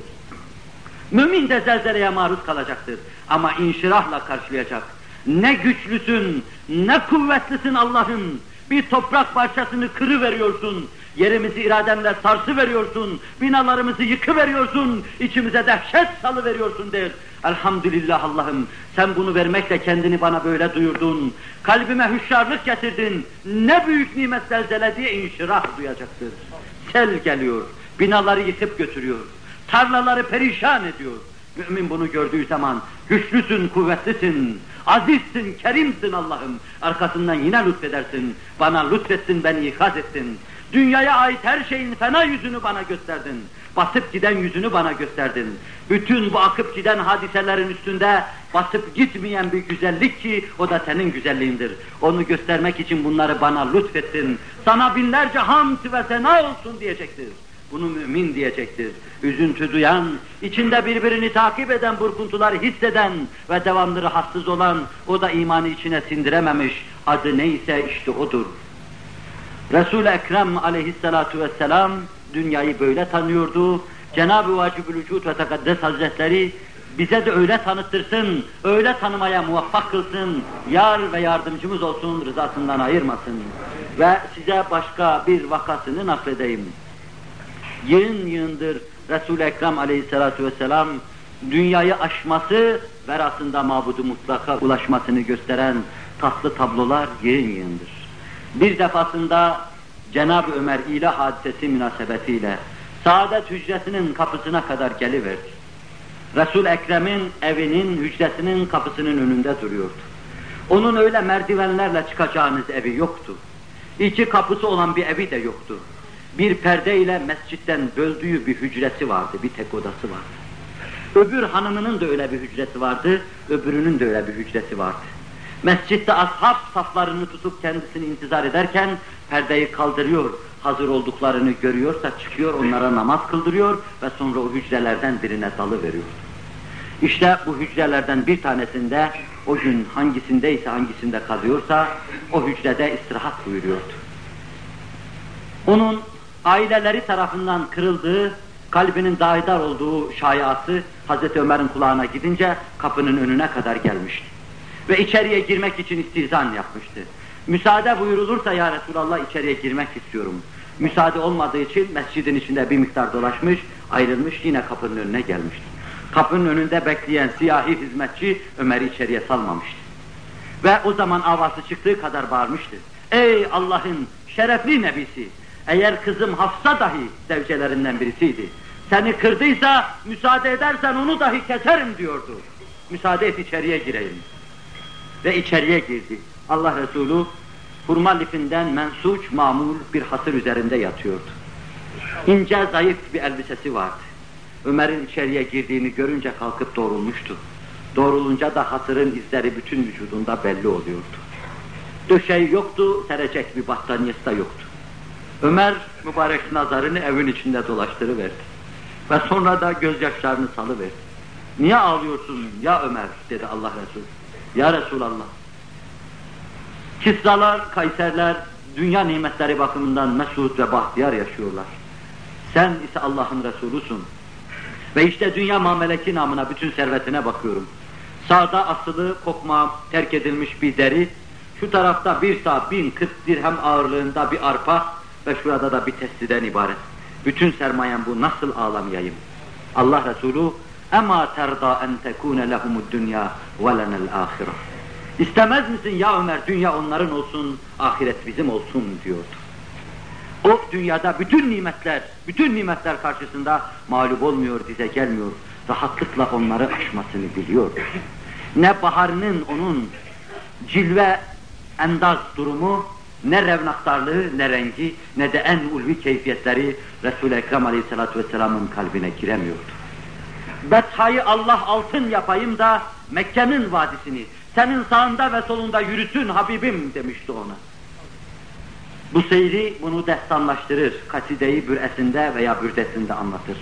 [SPEAKER 1] Mümin de zelzeleye maruz kalacaktır. Ama inşirahla karşılayacak. Ne güçlüsün, ne kuvvetlisin Allah'ım. Bir toprak parçasını kırıveriyorsun. Yerimizi iradenle sarsıveriyorsun. Binalarımızı yıkıveriyorsun. İçimize dehşet salıveriyorsun der. Elhamdülillah Allah'ım. Sen bunu vermekle kendini bana böyle duyurdun. Kalbime hüşyarlık getirdin. Ne büyük nimet zelzele diye inşirah duyacaktır. Sel geliyor. Binaları yıkıp götürüyor. Tarlaları perişan ediyor. Mümin bunu gördüğü zaman güçlüsün, kuvvetlisin, azizsin, kerimsin Allah'ım. Arkasından yine lütfedersin. Bana lütfettin, beni ikaz ettin. Dünyaya ait her şeyin fena yüzünü bana gösterdin. Batıp giden yüzünü bana gösterdin. Bütün bu akıp giden hadiselerin üstünde batıp gitmeyen bir güzellik ki o da senin güzelliğindir. Onu göstermek için bunları bana lütfettin. Sana binlerce hamd ve sena olsun diyecektir. Bunu mümin diyecektir. Üzüntü duyan, içinde birbirini takip eden burkuntuları hisseden ve devamlı rahatsız olan, o da imanı içine sindirememiş, adı neyse işte odur. Resul-i Ekrem aleyhissalatu vesselam dünyayı böyle tanıyordu. Cenab-ı Vacibül Vücud ve Tekaddes Hazretleri bize de öyle tanıttırsın, öyle tanımaya muvaffak kılsın, yar ve yardımcımız olsun, rızasından ayırmasın. Ve size başka bir vakasını nakledeyim. Yığın yığındır Resul-i Ekrem aleyhissalatu vesselam dünyayı aşması ve aslında mabudu mutlaka ulaşmasını gösteren tatlı tablolar yığın yığındır. Bir defasında Cenab-ı Ömer ilah hadisesi münasebetiyle saadet hücresinin kapısına kadar geliverdi. Resul-i Ekrem'in evinin hücresinin kapısının önünde duruyordu. Onun öyle merdivenlerle çıkacağınız evi yoktu. İki kapısı olan bir evi de yoktu. Bir perdeyle mescitten böldüğü bir hücresi vardı, bir tek odası vardı. Öbür hanımının da öyle bir hücresi vardı, öbürünün de öyle bir hücresi vardı. Mescitte ashab saflarını tutup kendisini intizar ederken perdeyi kaldırıyor, hazır olduklarını görüyorsa çıkıyor, onlara namaz kıldırıyor ve sonra o hücrelerden birine dalıveriyor. İşte bu hücrelerden bir tanesinde o gün hangisindeyse hangisinde kalıyorsa o hücrede istirahat buyuruyordu. Onun aileleri tarafından kırıldığı, kalbinin daidar olduğu şaiası Hazreti Ömer'in kulağına gidince kapının önüne kadar gelmişti. Ve içeriye girmek için istihzan yapmıştı. Müsaade buyurulursa ya Resulallah içeriye girmek istiyorum. Müsaade olmadığı için mescidin içinde bir miktar dolaşmış, ayrılmış, yine kapının önüne gelmişti. Kapının önünde bekleyen siyahi hizmetçi Ömer'i içeriye salmamıştı. Ve o zaman avazı çıktığı kadar bağırmıştı. Ey Allah'ın şerefli nebisi! Eğer kızım Hafsa dahi zevcelerinden birisiydi, seni kırdıysa müsaade edersen onu dahi keserim diyordu. Müsaade et içeriye gireyim. Ve içeriye girdi. Allah Resulü hurma lifinden mensuç mamul bir hasır üzerinde yatıyordu. İnce zayıf bir elbisesi vardı. Ömer'in içeriye girdiğini görünce kalkıp doğrulmuştu. Doğrulunca da hasırın izleri bütün vücudunda belli oluyordu. Döşeği yoktu, serecek bir battaniyesi de yoktu. Ömer mübarek nazarını evin içinde dolaştırıverdi. Ve sonra da gözyaşlarını salıverdi. Niye ağlıyorsun ya Ömer dedi Allah Resulü. Ya Resulallah. Kisralar, Kayserler dünya nimetleri bakımından mesut ve bahtiyar yaşıyorlar. Sen ise Allah'ın Resulüsün. Ve işte dünya mameleki namına bütün servetine bakıyorum. Sağda asılı, kokma, terk edilmiş bir deri, Şu tarafta bir sağ bin kırk dirhem ağırlığında bir arpa ve şurada da bir testiden ibaret. Bütün sermayem bu, nasıl ağlamayayım? Allah Resulü "Ema terda en tekune lehumud dünya ve lenel ahire." İstemez misin ya Ömer, dünya onların olsun, ahiret bizim olsun diyordu. O dünyada bütün nimetler, bütün nimetler karşısında mağlup olmuyor, dize gelmiyor. Rahatlıkla onları aşmasını biliyor. Ne baharının onun cilve endaz durumu, ne revnaktarlığı, ne rengi, ne de en ulvi keyfiyetleri Resul-i Ekrem Aleyhisselatü Vesselam'ın kalbine giremiyordu. Betha'yı Allah altın yapayım da Mekke'nin vadisini senin sağında ve solunda yürüsün Habibim demişti ona. Bu seyri bunu destanlaştırır, kaside-i büresinde veya bürdesinde anlatır.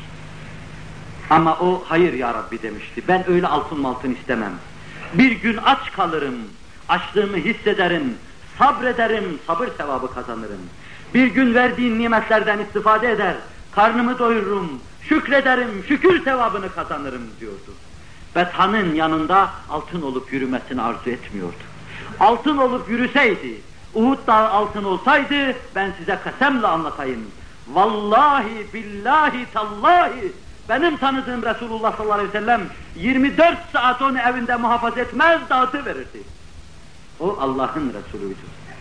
[SPEAKER 1] Ama o hayır ya Rabbi demişti, ben öyle altın maltın istemem. Bir gün aç kalırım, açlığımı hissederim, sabrederim, sabır sevabı kazanırım. Bir gün verdiğin nimetlerden istifade eder, karnımı doyururum, şükrederim, şükür sevabını kazanırım diyordu. Betha'nın yanında altın olup yürümesini arzu etmiyordu. Altın olup yürüseydi, Uhud dağı altın olsaydı, ben size kasemle anlatayım. Vallahi, billahi, tallahi, benim tanıdığım Resulullah sallallahu aleyhi ve sellem yirmi dört saat onu evinde muhafaza etmez, dağıtıverirdi. O Allah'ın Resulüydü.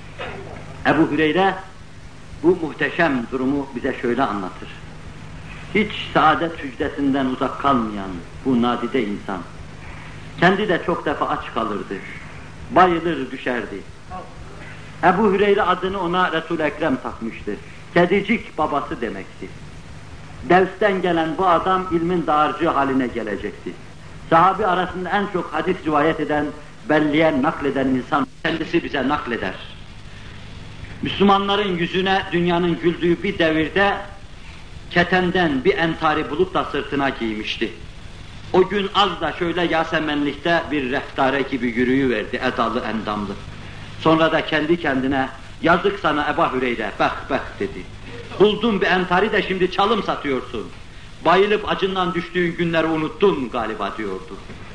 [SPEAKER 1] Ebu Hüreyre bu muhteşem durumu bize şöyle anlatır. Hiç saadet hücresinden uzak kalmayan bu nadide insan, kendi de çok defa aç kalırdı, bayılır düşerdi. Ebu Hüreyre adını ona Resul-i Ekrem takmıştı. Kedicik babası demekti. Devs'ten gelen bu adam ilmin dağarcığı haline gelecekti. Sahabi arasında en çok hadis rivayet eden, belleyen, nakleden insan kendisi bize nakleder. Müslümanların yüzüne dünyanın güldüğü bir devirde ketenden bir entari bulup da sırtına giymişti. O gün az da şöyle Yasemenlik'te bir reftare gibi yürüyüverdi, edalı endamlı. Sonra da kendi kendine, yazık sana Ebu Hüreyre, bak bak dedi. Buldun bir entari de şimdi çalım satıyorsun. Bayılıp acından düştüğün günleri unuttun galiba diyordu.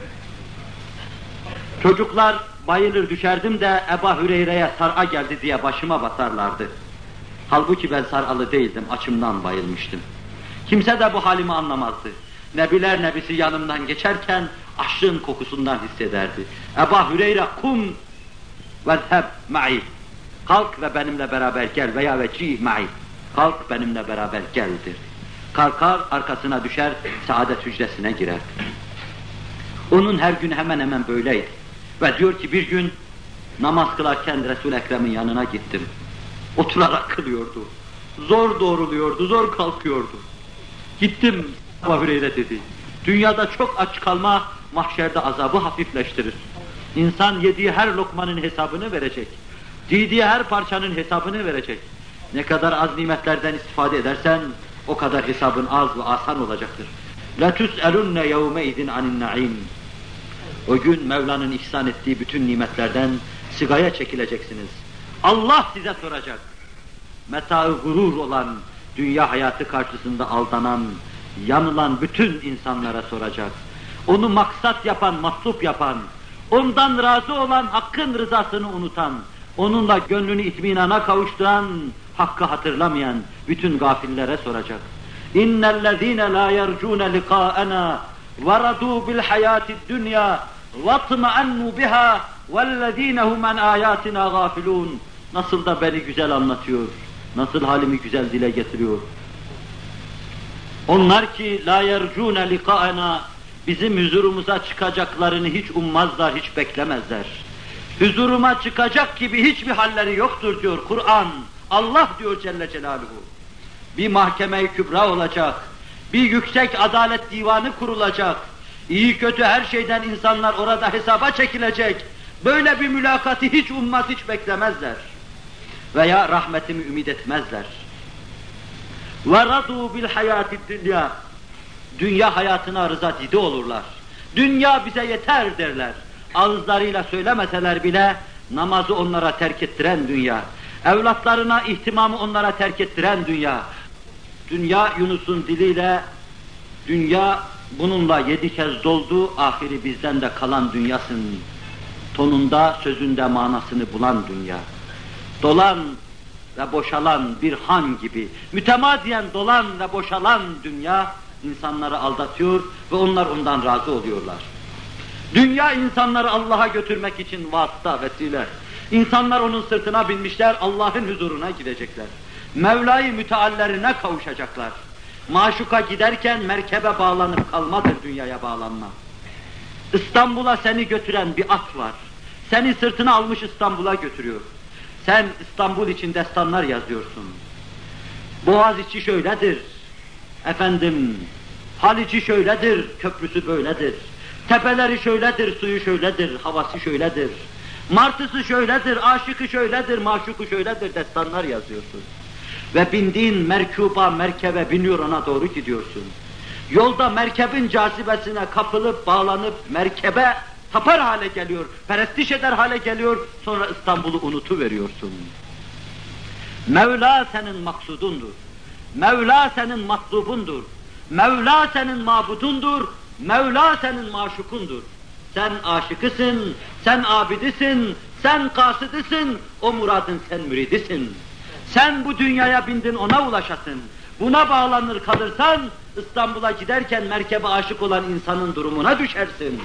[SPEAKER 1] Çocuklar bayılır düşerdim de Ebu Hüreyre'ye sar'a geldi diye başıma basarlardı. Halbuki ben sar'alı değildim, açımdan bayılmıştım. Kimse de bu halimi anlamazdı. Nebiler nebisi yanımdan geçerken açlığın kokusundan hissederdi. Ebu Hüreyre kum vezheb ma'i. Kalk ve benimle beraber gel veya veci ma'i. Kalk benimle beraber gel derdi. Kalkar arkasına düşer, saadet hücresine girer. Onun her gün hemen hemen böyleydi. Ve diyor ki bir gün namaz kılarken Resul-i Ekrem'in yanına gittim. Oturarak kılıyordu. Zor doğruluyordu, zor kalkıyordu. Gittim, Ebu Hüreyre dedi. Dünyada çok aç kalma, mahşerde azabı hafifleştirir. İnsan yediği her lokmanın hesabını verecek. Giydiği her parçanın hesabını verecek. Ne kadar az nimetlerden istifade edersen, o kadar hesabın az ve asan olacaktır. لَتُسْأَلُنَّ يَوْمَئِذٍ عَنِ النَّعِيمِ. O gün Mevla'nın ihsan ettiği bütün nimetlerden sigaya çekileceksiniz. Allah size soracak. Meta-ı gurur olan, dünya hayatı karşısında aldanan, yanılan bütün insanlara soracak. Onu maksat yapan, mahsup yapan, ondan razı olan, hakkın rızasını unutan, onunla gönlünü itminana kavuşturan, hakkı hatırlamayan bütün gafillere soracak. İnnellezîne lâ yercûne liqâenâ veradû bil hayâtid dünya vatma'annû biha vellezîne hum an âyâtinâ gâfilûn. Nasıl da beni güzel anlatıyor, nasıl halimi güzel dile getiriyor. Onlar ki lâ yercûne liqâenâ, bizim huzurumuza çıkacaklarını hiç ummazlar, hiç beklemezler. Huzuruma çıkacak gibi hiçbir halleri yoktur diyor Kur'an. Allah diyor Celle Celaluhu. Bir mahkeme-i kübra olacak, bir yüksek adalet divanı kurulacak, iyi kötü her şeyden insanlar orada hesaba çekilecek. Böyle bir mülakatı hiç ummaz, hiç beklemezler. Veya rahmetimi ümit etmezler. وَرَضُوا بِالْحَيَاتِ الدُّنْيَا. Dünya hayatına rızadide olurlar. Dünya bize yeter derler. Ağızlarıyla söylemeseler bile namazı onlara terk ettiren dünya, evlatlarına ihtimamı onlara terk ettiren dünya. Dünya Yunus'un diliyle, dünya bununla yedi kez doldu, ahiri bizden de kalan dünyasın. tonunda, sözünde manasını bulan dünya. Dolan ve boşalan bir han gibi, mütemadiyen dolan ve boşalan dünya insanları aldatıyor ve onlar ondan razı oluyorlar. Dünya insanları Allah'a götürmek için vasıta, vesile. İnsanlar onun sırtına binmişler, Allah'ın huzuruna gidecekler. Mevla-i Müteallerine kavuşacaklar. Maşuka giderken merkebe bağlanıp kalmadır dünyaya bağlanma. İstanbul'a seni götüren bir at var. Seni sırtına almış İstanbul'a götürüyor. Sen İstanbul için destanlar yazıyorsun. Boğaziçi şöyledir. Efendim, Haliç'i şöyledir, köprüsü böyledir. Tepeleri şöyledir, suyu şöyledir, havası şöyledir. Martısı şöyledir, aşıkı şöyledir, maşuku şöyledir destanlar yazıyorsun. Ve bindiğin merkuba, merkebe biniyor ona doğru gidiyorsun. Yolda merkebin cazibesine kapılıp, bağlanıp merkebe tapar hale geliyor, perestiş eder hale geliyor, sonra İstanbul'u unutuveriyorsun. Mevla senin maksudundur. Mevla senin matlubundur. Mevla senin mabudundur. Mevla senin maşukundur. Sen aşıkısın, sen abidisin, sen kasıdısın, o muradın sen müridisin. Sen bu dünyaya bindin ona ulaşasın. Buna bağlanır kalırsan İstanbul'a giderken merkebe aşık olan insanın durumuna düşersin.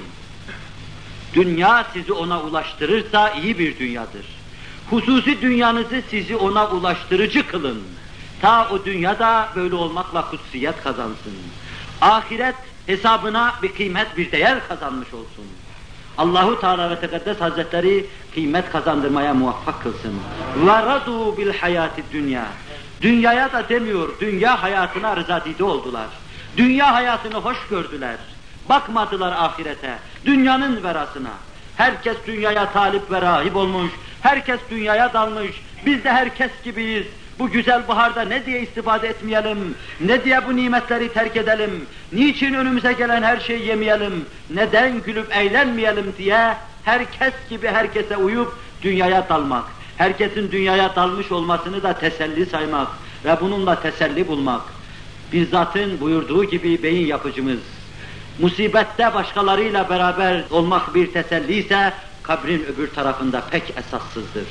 [SPEAKER 1] Dünya sizi ona ulaştırırsa iyi bir dünyadır. Hususi dünyanızı sizi ona ulaştırıcı kılın. Ta o dünyada böyle olmakla kutsiyet kazansın. Ahiret hesabına bir kıymet, bir değer kazanmış olsun. Allahu Teala ve Tekaddes Hazretleri kıymet kazandırmaya muvaffak kılsın. وَرَضُوا بِالْحَيَاتِ dünya. Dünyaya da demiyor, dünya hayatına rızadide oldular. Dünya hayatını hoş gördüler. Bakmadılar ahirete, dünyanın verasına. Herkes dünyaya talip ve rahip olmuş, herkes dünyaya dalmış. Biz de herkes gibiyiz. Bu güzel baharda ne diye istifade etmeyelim, ne diye bu nimetleri terk edelim, niçin önümüze gelen her şeyi yemeyelim, neden gülüp eğlenmeyelim diye herkes gibi herkese uyup dünyaya dalmak, herkesin dünyaya dalmış olmasını da teselli saymak ve bununla teselli bulmak. Bizzatın buyurduğu gibi beyin yapıcımız, musibette başkalarıyla beraber olmak bir teselli ise kabrin öbür tarafında pek esassızdır.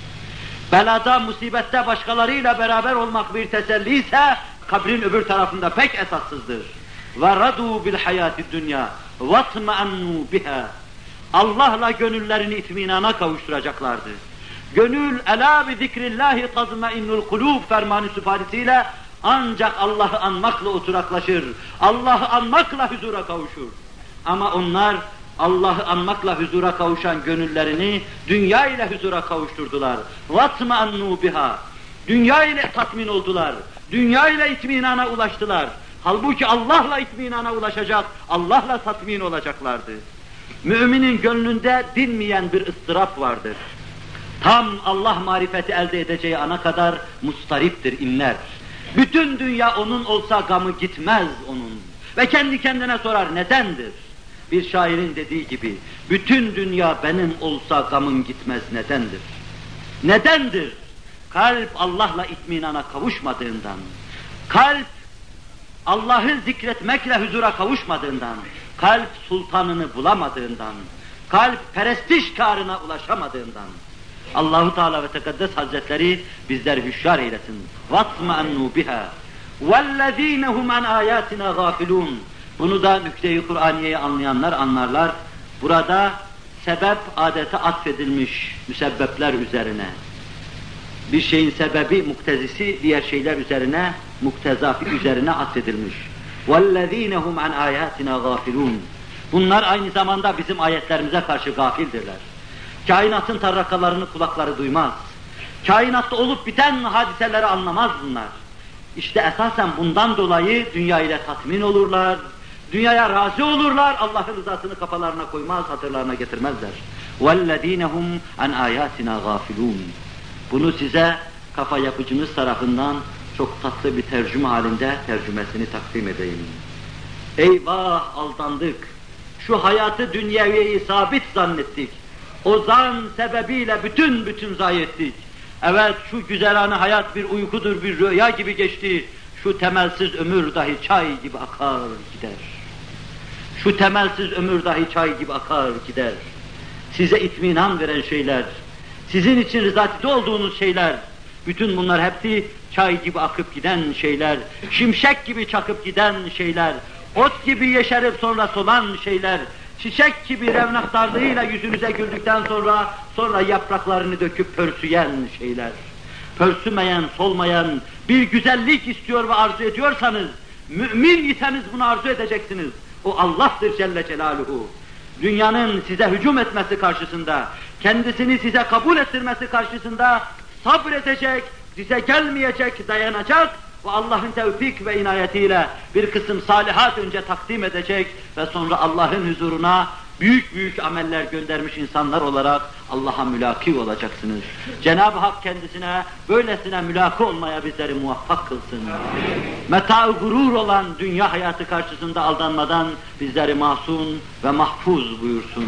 [SPEAKER 1] Belada, musibette başkalarıyla beraber olmak bir teselli ise kabrin öbür tarafında pek esassızdır. وَرَضُوا بِالْحَيَاتِ الدُّنْيَا وَاطْمَأَنُّوا بِهَا. Allah'la gönüllerini itminana kavuşturacaklardı. Gönül elâ bi zikrillahi tazmainnul kulûb fermanı süfarisiyle ancak Allah'ı anmakla oturaklaşır. Allah'ı anmakla huzura kavuşur. Ama onlar Allah'ı anmakla huzura kavuşan gönüllerini dünya ile huzura kavuşturdular. وَاتْمَأَنُّوا بِهَا. Dünya ile tatmin oldular. Dünya ile itminana ulaştılar. Halbuki Allah'la itminana ulaşacak, Allah'la tatmin olacaklardı. Müminin gönlünde dinmeyen bir ıstırap vardır. Tam Allah marifeti elde edeceği ana kadar mustariptir, inler. Bütün dünya onun olsa gamı gitmez onun. Ve kendi kendine sorar, nedendir? Bir şairin dediği gibi, bütün dünya benim olsa gamım gitmez nedendir? Nedendir? Kalp Allah'la itminana kavuşmadığından, kalp Allah'ı zikretmekle huzura kavuşmadığından, kalp sultanını bulamadığından, kalp perestiş kârına ulaşamadığından, Allahu Teala ve Tekaddes Hazretleri bizler hüşyar eylesin. وَاتْمَأَنُّوا بِهَا وَالَّذ۪ينَ هُمْ عَنْ آيَاتِنَا غَافِلُونَ. Bunu da nükte-i Kur'aniye'yi anlayanlar anlarlar. Burada sebep adete atfedilmiş müsebbepler üzerine. Bir şeyin sebebi, muktezisi diğer şeyler üzerine, muktezafi üzerine atfedilmiş. وَالَّذ۪ينَ هُمْ عَنْ آيَاتِنَا غَافِلُونَ. Bunlar aynı zamanda bizim ayetlerimize karşı gafildirler. Kainatın tarrakalarını kulakları duymaz. Kainatta olup biten hadiseleri anlamaz bunlar. İşte esasen bundan dolayı dünya ile tatmin olurlar, dünyaya razı olurlar, Allah'ın rızasını kafalarına koymaz, hatırlarına getirmezler. وَالَّذ۪ينَ هُمْ عَنْ آيَاتِنَا غَافِلُونَ. Bunu size kafa yapıcınız tarafından çok tatlı bir tercüme halinde tercümesini takdim edeyim. Eyvah, aldandık! Şu hayatı dünyeviyeyi sabit zannettik. O zan sebebiyle bütün bütün zayi ettik. Evet, şu güzelane hayat bir uykudur, bir rüya gibi geçti. Şu temelsiz ömür dahi çay gibi akar gider. Şu temelsiz ömür dahi çay gibi akar gider. size itminan veren şeyler, sizin için rızatide olduğunuz şeyler, bütün bunlar hepsi çay gibi akıp giden şeyler, şimşek gibi çakıp giden şeyler, ot gibi yeşerip sonra solan şeyler, çiçek gibi revnaktarlığıyla yüzünüze güldükten sonra, sonra yapraklarını döküp pörsüyen şeyler. Pörsümeyen, solmayan bir güzellik istiyor ve arzu ediyorsanız, mümin iseniz bunu arzu edeceksiniz. O Allah'tır Celle Celaluhu. Dünyanın size hücum etmesi karşısında, kendisini size kabul ettirmesi karşısında sabredecek, size gelmeyecek, dayanacak ve Allah'ın tevfik ve inayetiyle bir kısım salihat önce takdim edecek ve sonra Allah'ın huzuruna büyük büyük ameller göndermiş insanlar olarak Allah'a mülaki olacaksınız. Cenab-ı Hak kendisine böylesine mülaki olmaya bizleri muvaffak kılsın. Meta-ı gurur olan dünya hayatı karşısında aldanmadan bizleri masum ve mahfuz buyursun.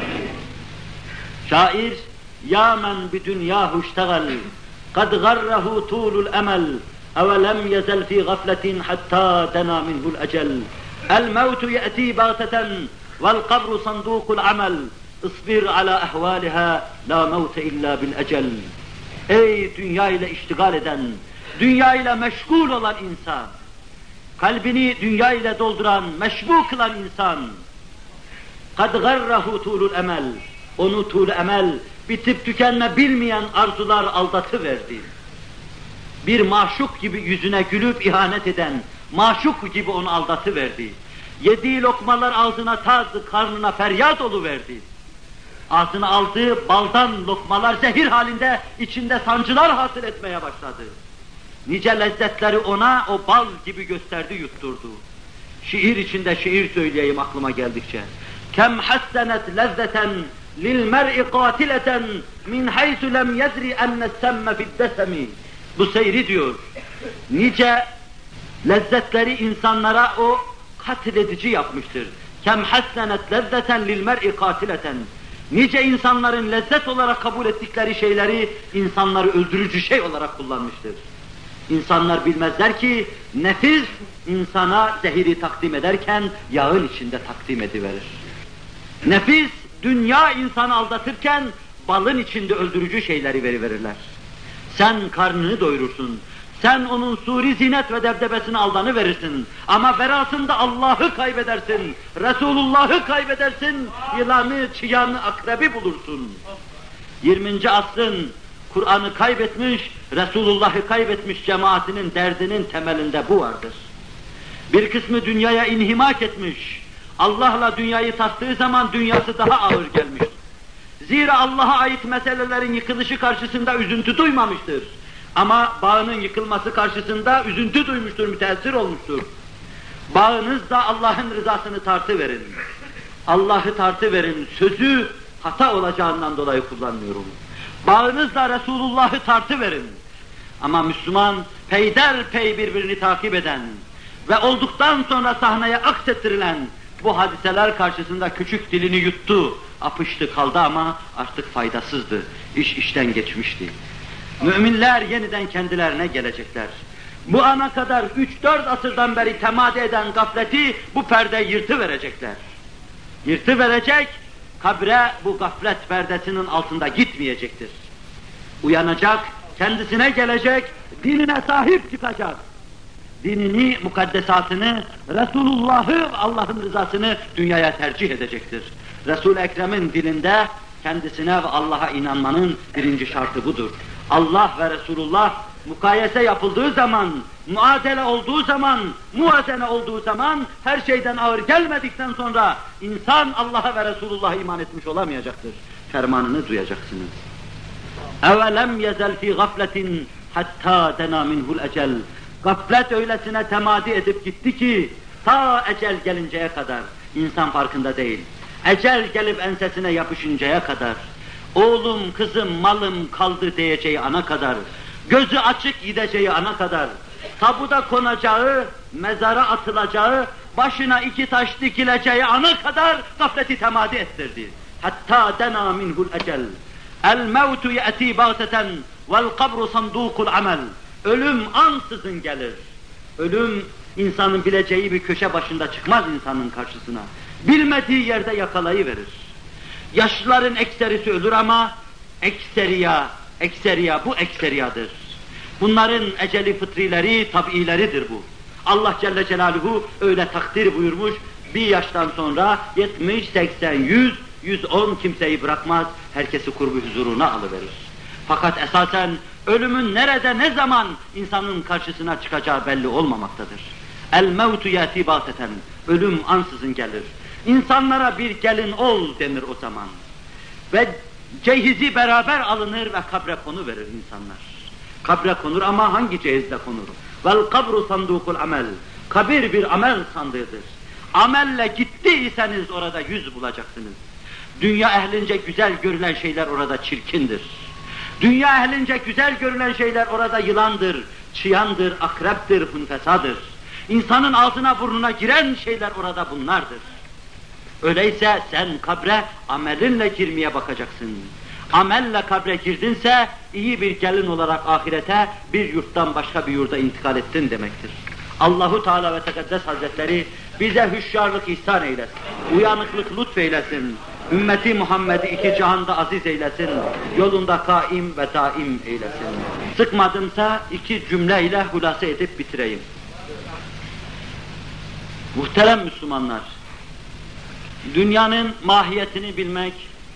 [SPEAKER 1] Şair, ya men bi dünyahu iştegal, kad garrahu tulul emel, evelem yezel fi gafletin hatta dena minhul ecel. El mevtu ye'ti bagteten, vel kabru sandukul amel, isbir ala ehvaliha, la mevte illa bil ecel. Ey dünya ile iştigal eden, dünya ile meşgul olan insan, kalbini dünya ile dolduran, meşbu kılan insan, kad garrahu tulul emel, onu tuğlu emel, bitip tükenme bilmeyen arzular aldatıverdi. Bir maşuk gibi yüzüne gülüp ihanet eden, maşuk gibi onu aldatıverdi. Yediği lokmalar ağzına taz, karnına feryat oluverdi. Ağzına aldığı baldan lokmalar zehir halinde içinde sancılar hasıl etmeye başladı. Nice lezzetleri ona o bal gibi gösterdi, yutturdu. Şiir içinde şiir söyleyeyim aklıma geldikçe. Kem hassenet lezzeten lil mer'i qatileten min haythu lem yedri enne semme fi'd-desemi. Bu seyri diyor. Nice lezzetleri insanlara o katledici yapmıştır. Kem hassenet lezzeten lil mer'i qatileten. Nice insanların lezzet olarak kabul ettikleri şeyleri insanları öldürücü şey olarak kullanmıştır. İnsanlar bilmezler ki nefis insana zehiri takdim ederken yağın içinde takdim ediverir. Nefis dünya insanı aldatırken balın içinde öldürücü şeyleri veriverirler. Sen karnını doyurursun. Sen onun suri zinet ve debdebesine aldanıverirsin. Ama verasında Allah'ı kaybedersin. Resulullah'ı kaybedersin. Yılanı, çıyanı, akrebi bulursun. yirminci asrın Kur'an'ı kaybetmiş, Resulullah'ı kaybetmiş cemaatinin derdinin temelinde bu vardır. Bir kısmı dünyaya inhimak etmiş, Allah'la dünyayı tattığı zaman dünyası daha ağır gelmiştir. Zira Allah'a ait meselelerin yıkılışı karşısında üzüntü duymamıştır. Ama bağının yıkılması karşısında üzüntü duymuştur, müteessir olmuştur. Bağınızda Allah'ın rızasını tartıverin. Allah'ı tartıverin, sözü hata olacağından dolayı kullanmıyorum. Bağınızda Resulullah'ı tartıverin. Ama Müslüman peyderpey birbirini takip eden ve olduktan sonra sahneye aksettirilen bu hadiseler karşısında küçük dilini yuttu, apıştı kaldı ama artık faydasızdı. İş işten geçmişti. Müminler yeniden kendilerine gelecekler. Bu ana kadar üç dört asırdan beri temadi eden gafleti bu perde yırtıverecekler. Yırtıverecek, kabre bu gaflet perdesinin altında gitmeyecektir. Uyanacak, kendisine gelecek, dinine sahip çıkacak. Dinini, mukaddesatını, Resulullah'ı, Allah'ın rızasını dünyaya tercih edecektir. Resul-i Ekrem'in dilinde kendisine ve Allah'a inanmanın birinci şartı budur. Allah ve Resulullah mukayese yapıldığı zaman, muadele olduğu zaman, muvazene olduğu zaman, her şeyden ağır gelmedikten sonra insan Allah'a ve Resulullah'a iman etmiş olamayacaktır. Fermanını duyacaksınız. اَوَلَمْ يَزَلْ فِي غَفْلَةٍ حَتَّى دَنَا مِنْهُ الْاَجَلِ. Gaflet öylesine temadi edip gitti ki, ta ecel gelinceye kadar, insan farkında değil, ecel gelip ensesine yapışıncaya kadar, oğlum, kızım, malım kaldı diyeceği ana kadar, gözü açık gideceği ana kadar, tabuda konacağı, mezara atılacağı, başına iki taş dikileceği ana kadar gafleti temadi ettirdi. Hatta dena minhul ecel. El mevtu ye'ti bagteten vel kabru sandukul amel. Ölüm ansızın gelir. Ölüm insanın bileceği bir köşe başında çıkmaz insanın karşısına. Bilmediği yerde yakalayıverir. Yaşlıların ekserisi ölür ama ekseriya, ekseriya bu ekseriyadır. Bunların eceli fıtrileri, tabiileridir bu. Allah Celle Celaluhu öyle takdir buyurmuş, bir yaştan sonra yetmiş, seksen, yüz, yüz on kimseyi bırakmaz, herkesi kurbu huzuruna alıverir. Fakat esasen ölümün nerede, ne zaman insanın karşısına çıkacağı belli olmamaktadır. El mevtu yati bateten, ölüm ansızın gelir. İnsanlara bir gelin ol denir o zaman. Ve cehizi beraber alınır ve kabre konu verir insanlar. Kabre konur ama hangi cehizde konur? Vel kabru sandukul amel. Kabir bir amel sandığıdır. Amelle gittiyseniz orada yüz bulacaksınız. Dünya ehlince güzel görülen şeyler orada çirkindir. Dünya ehlince güzel görülen şeyler orada yılandır, çıyandır, akreptir, hunfesadır. İnsanın ağzına burnuna giren şeyler orada bunlardır. Öyleyse sen kabre amelinle girmeye bakacaksın. Amelle kabre girdinse iyi bir gelin olarak ahirete bir yurttan başka bir yurda intikal ettin demektir. Allahu Teala ve Tekaddes Hazretleri bize hüşyarlık ihsan eylesin, uyanıklık lütfeylesin, ümmeti Muhammed'i iki cihanda aziz eylesin, yolunda kaim ve daim eylesin. Sıkmadımsa iki cümleyle hulasa edip bitireyim. Muhterem Müslümanlar, dünyanın mahiyetini bilmek,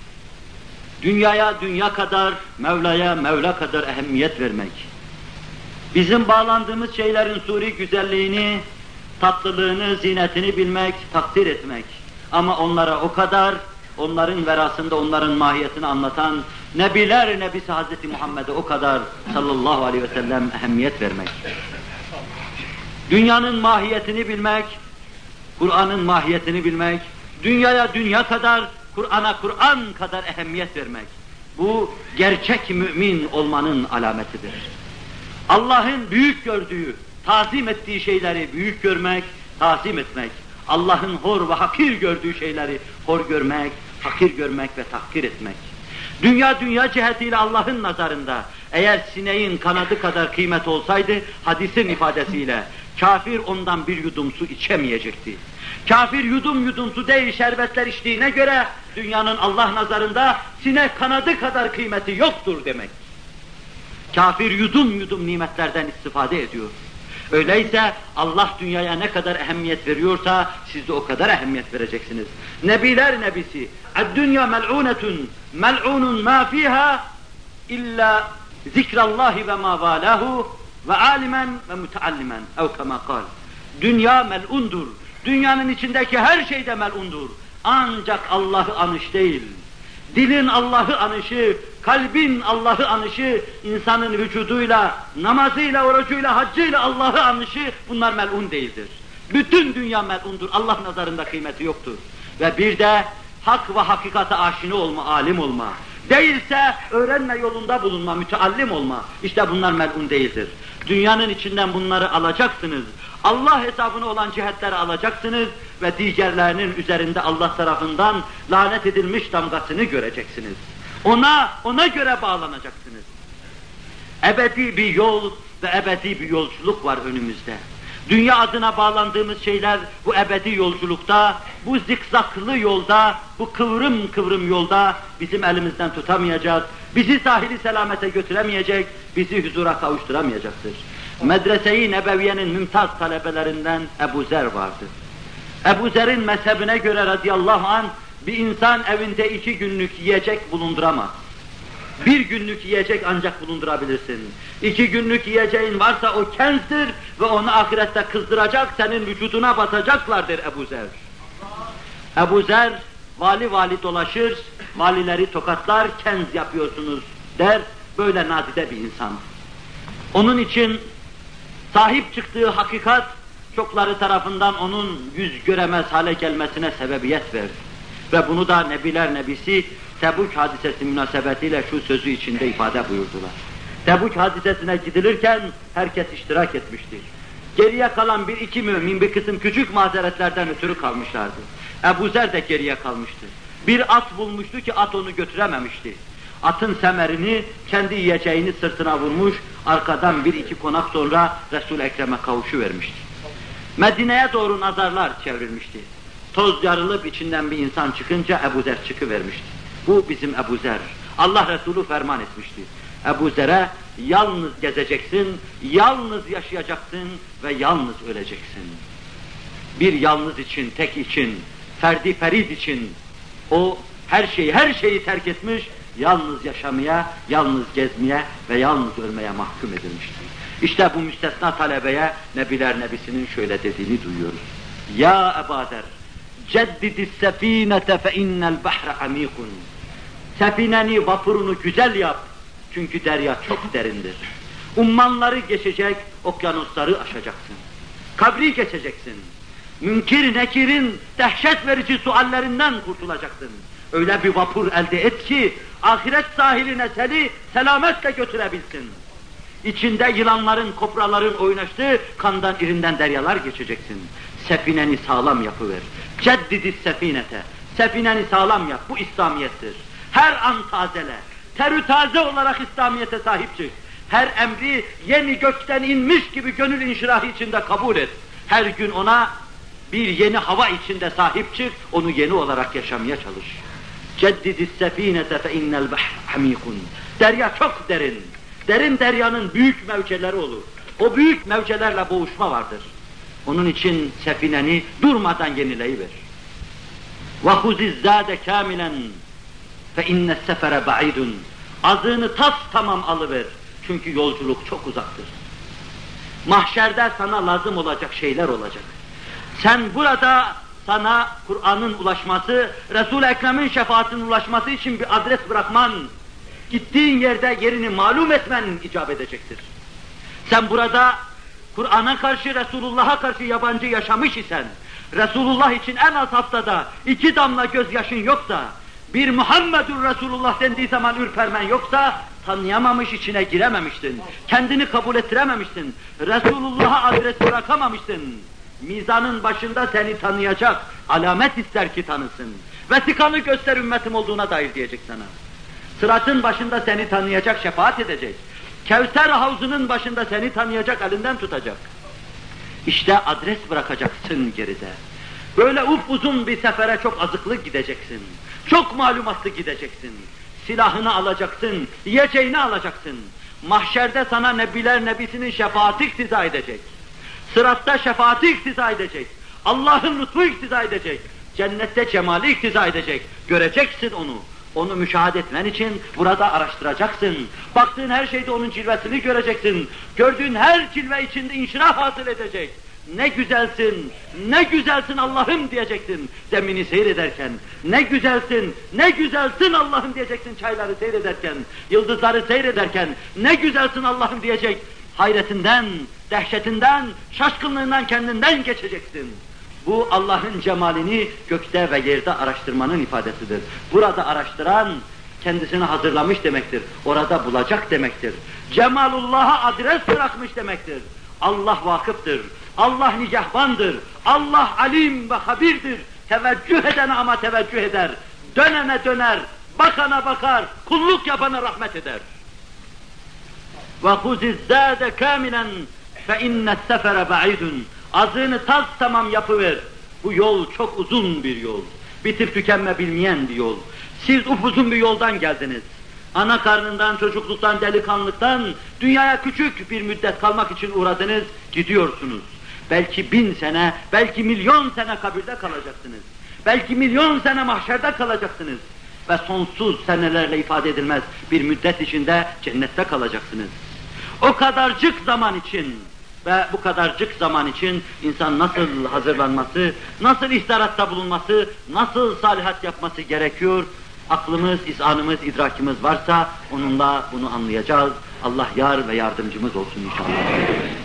[SPEAKER 1] dünyaya dünya kadar, Mevla'ya Mevla kadar ehemmiyet vermek, bizim bağlandığımız şeylerin suri güzelliğini, tatlılığını, zinetini bilmek, takdir etmek. Ama onlara o kadar, onların verasında onların mahiyetini anlatan Nebiler Nebisi Hazreti Muhammed'e o kadar sallallahu aleyhi ve sellem ehemmiyet vermek. Dünyanın mahiyetini bilmek, Kur'an'ın mahiyetini bilmek, dünyaya dünya kadar, Kur'an'a Kur'an kadar ehemmiyet vermek. Bu gerçek mümin olmanın alametidir. Allah'ın büyük gördüğü, tazim ettiği şeyleri büyük görmek, tazim etmek. Allah'ın hor ve hakir gördüğü şeyleri hor görmek, hakir görmek ve tahkir etmek. Dünya dünya cihetiyle Allah'ın nazarında eğer sineğin kanadı kadar kıymet olsaydı hadisin ifadesiyle kafir ondan bir yudum su içemeyecekti. Kafir yudum yudum su değil şerbetler içtiğine göre dünyanın Allah nazarında sinek kanadı kadar kıymeti yoktur demek. Kafir yudum yudum nimetlerden istifade ediyor. Öyleyse Allah dünyaya ne kadar ehemmiyet veriyorsa siz de o kadar ehemmiyet vereceksiniz. Nebiler nebisi, "Ed-dünya mel'unetun, mel'unun ma fiha illa zikrallahi ve ma valahu ve alimen ve müteallimen." Ev kema kal. Dünya mel'undur. Dünyanın içindeki her şey de mel'undur. Ancak Allah'ı anış değil. Dilin Allah'ı anışı, kalbin Allah'ı anışı, insanın vücuduyla, namazıyla, orucuyla, haccıyla Allah'ı anışı bunlar mel'un değildir. Bütün dünya mel'undur. Allah nazarında kıymeti yoktur. Ve bir de hak ve hakikate aşina olma, alim olma. Değilse öğrenme yolunda bulunma, müteallim olma. İşte bunlar mel'un değildir. Dünyanın içinden bunları alacaksınız. Allah hesabına olan cihetleri alacaksınız ve diğerlerinin üzerinde Allah tarafından lanet edilmiş damgasını göreceksiniz. Ona, ona göre bağlanacaksınız. Ebedi bir yol ve ebedi bir yolculuk var önümüzde. Dünya adına bağlandığımız şeyler bu ebedi yolculukta, bu zikzaklı yolda, bu kıvrım kıvrım yolda bizim elimizden tutamayacak, bizi sahili selamete götüremeyecek, bizi huzura kavuşturamayacaktır. Medrese-i Nebeviye'nin mümtaz talebelerinden Ebu Zer vardı. Ebu Zer'in mezhebine göre radıyallahu anh bir insan evinde iki günlük yiyecek bulunduramaz. Bir günlük yiyecek ancak bulundurabilirsin. İki günlük yiyeceğin varsa o kenzdir ve onu ahirette kızdıracak, senin vücuduna batacaklardır Ebu Zer. Ebu Zer vali vali dolaşır, valileri tokatlar, kenz yapıyorsunuz der, böyle nadide bir insan. Onun için sahip çıktığı hakikat çokları tarafından onun yüz göremez hale gelmesine sebebiyet verdi. Ve bunu da Nebiler Nebisi Tebuk hadisesi münasebetiyle şu sözü içinde ifade buyurdular. Tebuk hadisesine gidilirken herkes iştirak etmiştir. Geriye kalan bir iki mümin bir kısım küçük mazeretlerden ötürü kalmışlardı. Ebu Zer de geriye kalmıştı. Bir at bulmuştu ki at onu götürememişti. Atın semerini, kendi yiyeceğini sırtına vurmuş, arkadan bir iki konak sonra Resul-i Ekrem'e kavuşuvermişti. Medine'ye doğru nazarlar çevrilmişti. Toz yarılıp içinden bir insan çıkınca Ebu Zer çıkıvermişti. Bu bizim Ebu Zer. Allah Resulü ferman etmişti. Ebu Zer'e yalnız gezeceksin, yalnız yaşayacaksın ve yalnız öleceksin. Bir yalnız için, tek için, ferdi ferid için o her şeyi, her şeyi terk etmiş, yalnız yaşamaya, yalnız gezmeye ve yalnız ölmeye mahkum edilmiştir. İşte bu müstesna talebeye Nebiler Nebisi'nin şöyle dediğini duyuyoruz. Ya Ebu Zer, ceddidis sefinete fe innel bahre amikun. Sefineni, vapurunu güzel yap, çünkü derya çok derindir. Ummanları geçecek, okyanusları aşacaksın. Kabri geçeceksin. Münkir nekirin dehşet verici suallerinden kurtulacaksın. Öyle bir vapur elde et ki, ahiret sahiline seni selametle götürebilsin. İçinde yılanların, kobraların oynaştığı kandan irinden deryalar geçeceksin. Sefineni sağlam yapıver. Ceddidis sefinete. Sefineni sağlam yap. Bu İslamiyettir. Her an tazele. Terü taze olarak İslamiyete sahip çık. Her emri yeni gökten inmiş gibi gönül inşirahı içinde kabul et. Her gün ona bir yeni hava içinde sahip çık. Onu yeni olarak yaşamaya çalış. Ceddidis sefinete fe innel bahr hamikun. Derya çok derin. Derin deryanın büyük mevceleri olur. O büyük mevcelerle boğuşma vardır. Onun için sefineni durmadan yenileyiver. وَخُزِ الزَّادَ كَامِلًا فَاِنَّ السَّفَرَ بَعِيدٌ. Azığını tas tamam alıver. Çünkü yolculuk çok uzaktır. Mahşerde sana lazım olacak şeyler olacak. Sen burada sana Kur'an'ın ulaşması, Resul-i Ekrem'in şefaatinin ulaşması için bir adres bırakman, gittiğin yerde yerini malum etmen icap edecektir. Sen burada Kur'an'a karşı, Resulullah'a karşı yabancı yaşamış isen, Resulullah için en az haftada iki damla gözyaşın yoksa, bir Muhammedur Resulullah dendiği zaman ürpermen yoksa, tanıyamamış, içine girememiştin, kendini kabul ettirememiştin, Resulullah'a adres bırakamamıştın. Mizanın başında seni tanıyacak, alamet ister ki tanısın. Vesikanı göster ümmetim olduğuna dair diyecek sana. Sıratın başında seni tanıyacak, şefaat edecek. Kevser havzunun başında seni tanıyacak, elinden tutacak. İşte adres bırakacaksın geride. Böyle upuzun bir sefere çok azıklı gideceksin. Çok malumatlı gideceksin. Silahını alacaksın, yiyeceğini alacaksın. Mahşerde sana Nebiler Nebisi'nin şefaati iktiza edecek. Sıratta şefaati iktiza edecek. Allah'ın lütfu iktiza edecek. Cennette cemali iktiza edecek. Göreceksin onu. Onu müşahede etmen için burada araştıracaksın. Baktığın her şeyde onun cilvesini göreceksin. Gördüğün her cilve içinde inşirah hasıl edecek. Ne güzelsin, ne güzelsin Allah'ım diyeceksin zemini seyrederken. Ne güzelsin, ne güzelsin Allah'ım diyeceksin çayları seyrederken. Yıldızları seyrederken. Ne güzelsin Allah'ım diyecek. Hayretinden, dehşetinden, şaşkınlığından kendinden geçeceksin. Bu Allah'ın cemalini gökte ve yerde araştırmanın ifadesidir. Burada araştıran kendisini hazırlamış demektir. Orada bulacak demektir. Cemalullah'a adres bırakmış demektir. Allah vakıftır. Allah nigahbandır. Allah alim ve habirdir. Teveccüh edene ama teveccüh eder. Dönene döner. Bakana bakar. Kulluk yapana rahmet eder. وَخُزِ الزَّادَ كَامِلًا فَاِنَّ السَّفَرَ بَعِيدٌ. Azığını tas tamam yapıver. Bu yol çok uzun bir yol. Bitip tükenme bilmeyen bir yol. Siz upuzun bir yoldan geldiniz. Ana karnından, çocukluktan, delikanlıktan dünyaya küçük bir müddet kalmak için uğradınız, gidiyorsunuz. Belki bin sene, belki milyon sene kabirde kalacaksınız. Belki milyon sene mahşerde kalacaksınız. Ve sonsuz senelerle ifade edilmez bir müddet içinde cennette kalacaksınız. O kadarcık zaman için ve bu kadarcık zaman için insan nasıl hazırlanması, nasıl ihtiratta bulunması, nasıl salihat yapması gerekiyor? Aklımız, izanımız, idrakimiz varsa onunla bunu anlayacağız. Allah yar ve yardımcımız olsun inşallah.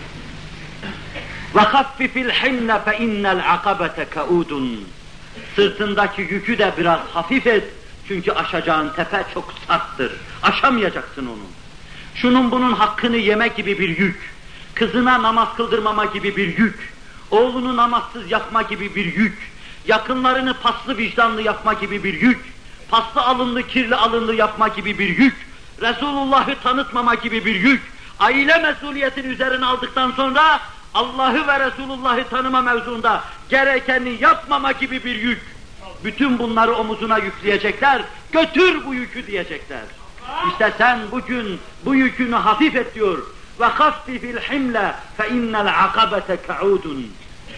[SPEAKER 1] وَخَفِّفِ الْحِمْلَ فَاِنَّ الْعَقَبَةَ كَعُودٌ. Sırtındaki yükü de biraz hafif et. Çünkü aşacağın tepe çok sarttır. Aşamayacaksın onu. Şunun bunun hakkını yeme gibi bir yük. Kızına namaz kıldırmama gibi bir yük. Oğlunu namazsız yapma gibi bir yük. Yakınlarını paslı vicdanlı yapma gibi bir yük. Paslı alınlı, kirli alınlı yapma gibi bir yük. Resulullah'ı tanıtmama gibi bir yük. Aile mesuliyetini üzerine aldıktan sonra Allah'ı ve Resulullah'ı tanıma mevzuunda gerekeni yapmama gibi bir yük. Bütün bunları omuzuna yükleyecekler, götür bu yükü diyecekler. İşte sen bugün bu yükünü hafif et diyor. Ve haffifil himle fe innel akabete ka'udun.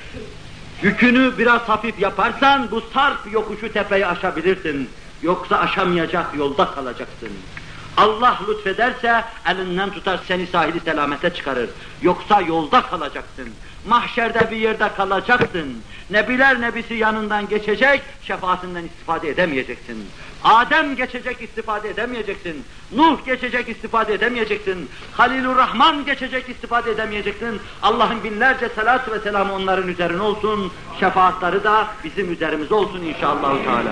[SPEAKER 1] Yükünü biraz hafif yaparsan bu sarp yokuşu tepeyi aşabilirsin. Yoksa aşamayacak, yolda kalacaksın. Allah lütfederse elinden tutar seni sahili selamete çıkarır. Yoksa yolda kalacaksın. Mahşerde bir yerde kalacaksın. Nebiler nebisi yanından geçecek, şefaatinden istifade edemeyeceksin. Adem geçecek, istifade edemeyeceksin. Nuh geçecek, istifade edemeyeceksin. Halilur Rahman geçecek, istifade edemeyeceksin. Allah'ın binlerce salatü ve selamı onların üzerine olsun. Şefaatleri da bizim üzerimize olsun inşallah Teala.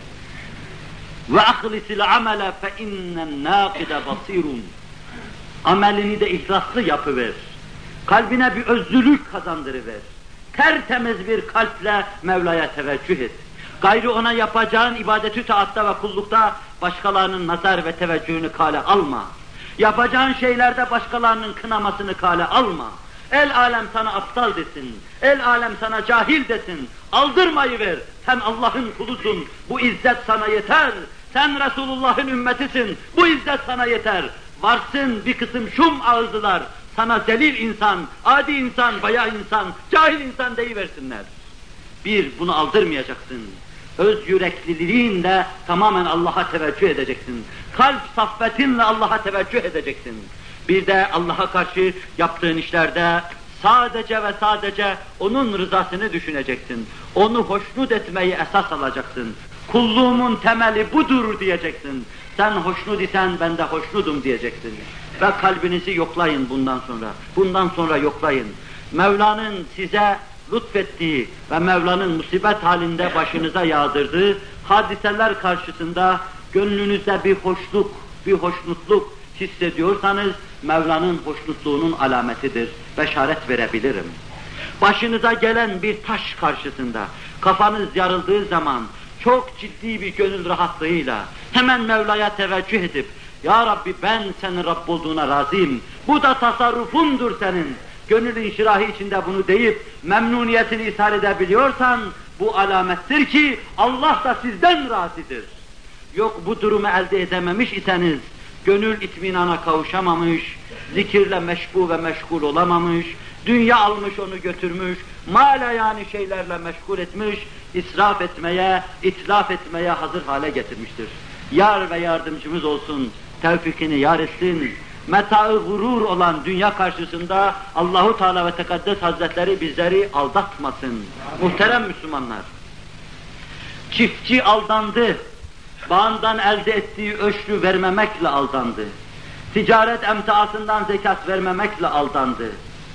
[SPEAKER 1] Ve ahlisil amele fe innen nâkide basirun. Amelini de ihlaslı yapıver. Kalbine bir özlülük kazandırıver. Tertemiz bir kalple Mevla'ya teveccüh et. Gayrı ona yapacağın ibadetü taatta ve kullukta başkalarının nazar ve teveccühünü kale alma. Yapacağın şeylerde başkalarının kınamasını kale alma. El alem sana aptal desin, el alem sana cahil desin. Aldırmayı ver. Sen Allah'ın kulusun. Bu izzet sana yeter. Sen Resulullah'ın ümmetisin. Bu izzet sana yeter. Varsın bir kısım şum ağızlılar. Sana zelil insan, adi insan, bayağı insan, cahil insan deyiversinler. Bir, bunu aldırmayacaksın. Öz yürekliliğinle tamamen Allah'a teveccüh edeceksin. Kalp saffetinle Allah'a teveccüh edeceksin. Bir de Allah'a karşı yaptığın işlerde sadece ve sadece onun rızasını düşüneceksin. Onu hoşnut etmeyi esas alacaksın. Kulluğumun temeli budur diyeceksin. Sen hoşnut isen ben de hoşnudum diyeceksin. Ve kalbinizi yoklayın bundan sonra. Bundan sonra yoklayın. Mevla'nın size lütfettiği ve Mevla'nın musibet halinde başınıza yağdırdığı hadiseler karşısında gönlünüzde bir hoşluk, bir hoşnutluk hissediyorsanız Mevla'nın hoşnutluğunun alametidir. Beşaret verebilirim. Başınıza gelen bir taş karşısında kafanız yarıldığı zaman çok ciddi bir gönül rahatlığıyla hemen Mevla'ya teveccüh edip Ya Rabbi ben senin Rabb olduğuna razıyım. Bu da tasarrufundur senin. Gönül inşirahı içinde bunu deyip memnuniyetini ishar edebiliyorsan bu alamettir ki Allah da sizden razıdır. Yok bu durumu elde edememiş iseniz, gönül itminana kavuşamamış, zikirle meşgul ve meşgul olamamış, dünya almış onu götürmüş, mala yani şeylerle meşgul etmiş, israf etmeye, itlaf etmeye hazır hale getirmiştir. Yar ve yardımcımız olsun, tevfikini yar etsin. Meta-ı gurur olan dünya karşısında Allahu Teala ve Tekaddes Hazretleri bizleri aldatmasın. Muhterem Müslümanlar, çiftçi aldandı, bağından elde ettiği öşrü vermemekle aldandı. Ticaret emtiasından zekat vermemekle aldandı.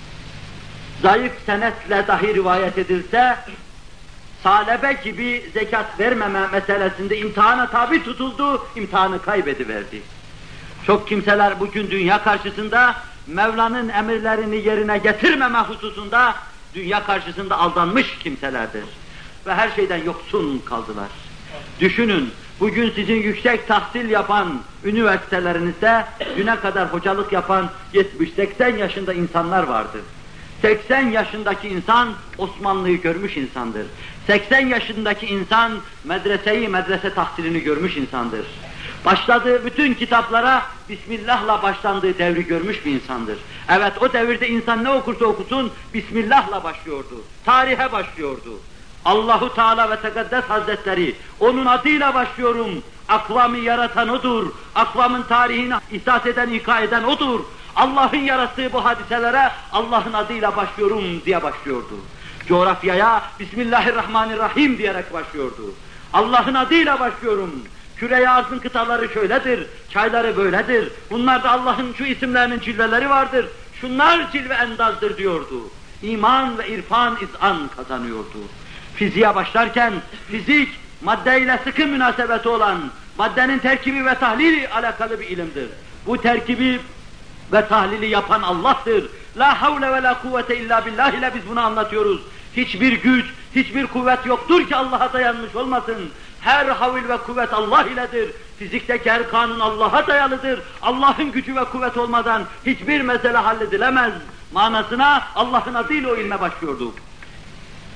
[SPEAKER 1] Zayıf senetle dahi rivayet edilse, salebe gibi zekat vermeme meselesinde imtihana tabi tutuldu, imtihanı kaybediverdi. Çok kimseler bugün dünya karşısında Mevla'nın emirlerini yerine getirmeme hususunda dünya karşısında aldanmış kimselerdir. Ve her şeyden yoksun kaldılar. Düşünün, bugün sizin yüksek tahsil yapan üniversitelerinizde düne kadar hocalık yapan yetmiş seksen yaşında insanlar vardır. seksen yaşındaki insan Osmanlı'yı görmüş insandır. seksen yaşındaki insan medreseyi, medrese tahsilini görmüş insandır. Başladığı bütün kitaplara Bismillah'la başlandığı devri görmüş bir insandır. Evet, o devirde insan ne okursa okusun Bismillah'la başlıyordu. Tarihe başlıyordu. Allahu Teala ve Tekaddes Hazretleri, onun adıyla başlıyorum. Akvamı yaratan odur. Akvamın tarihini ihsas eden, ika eden odur. Allah'ın yarattığı bu hadiselere Allah'ın adıyla başlıyorum diye başlıyordu. Coğrafyaya Bismillahirrahmanirrahim diyerek başlıyordu. Allah'ın adıyla başlıyorum. Küre-i arzın kıtaları şöyledir, çayları böyledir. Bunlarda Allah'ın şu isimlerinin cilveleri vardır. Şunlar cilve endazdır diyordu. İman ve irfan izan kazanıyordu. Fiziğe başlarken fizik maddeyle sıkı münasebeti olan maddenin terkibi ve tahlili alakalı bir ilimdir. Bu terkibi ve tahlili yapan Allah'tır. La havle ve la kuvvete illa billah ile biz bunu anlatıyoruz. Hiçbir güç, hiçbir kuvvet yoktur ki Allah'a dayanmış olmasın. Her havil ve kuvvet Allah iledir. Fizikteki her kanun Allah'a dayalıdır. Allah'ın gücü ve kuvvet olmadan hiçbir mesele halledilemez. Manasına Allah'ın adıyla o ilme başlıyorduk.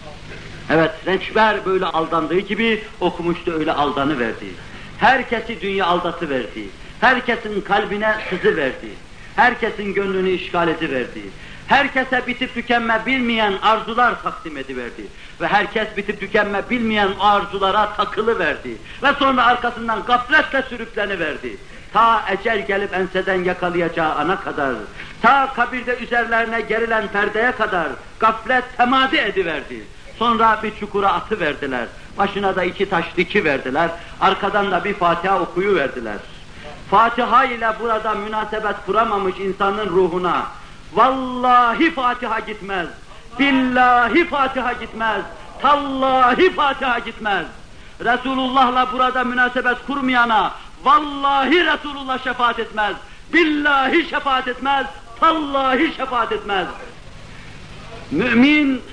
[SPEAKER 1] Evet, rençber böyle aldandığı gibi okumuş da öyle aldanıverdi. Herkesi dünya aldatıverdi. Herkesin kalbine sızıverdi. Herkesin gönlünü işgal ediverdi. Herkese bitip tükenme bilmeyen arzular takdim ediverdi. Ve herkes bitip tükenme bilmeyen arzulara takılıverdi. Ve sonra arkasından gafletle sürükleniverdi. Ta ecel gelip enseden yakalayacağı ana kadar, ta kabirde üzerlerine gerilen perdeye kadar gaflet temadi ediverdi. Sonra bir çukura atıverdiler. Başına da iki taş dikiverdiler. Arkadan da bir Fatiha okuyuverdiler. Fatiha ile burada münasebet kuramamış insanın ruhuna vallahi Fatiha gitmez, billahi Fatiha gitmez, tallahi Fatiha gitmez. Resulullah'la burada münasebet kurmayana vallahi Resulullah şefaat etmez, billahi şefaat etmez, tallahi şefaat etmez. Mümin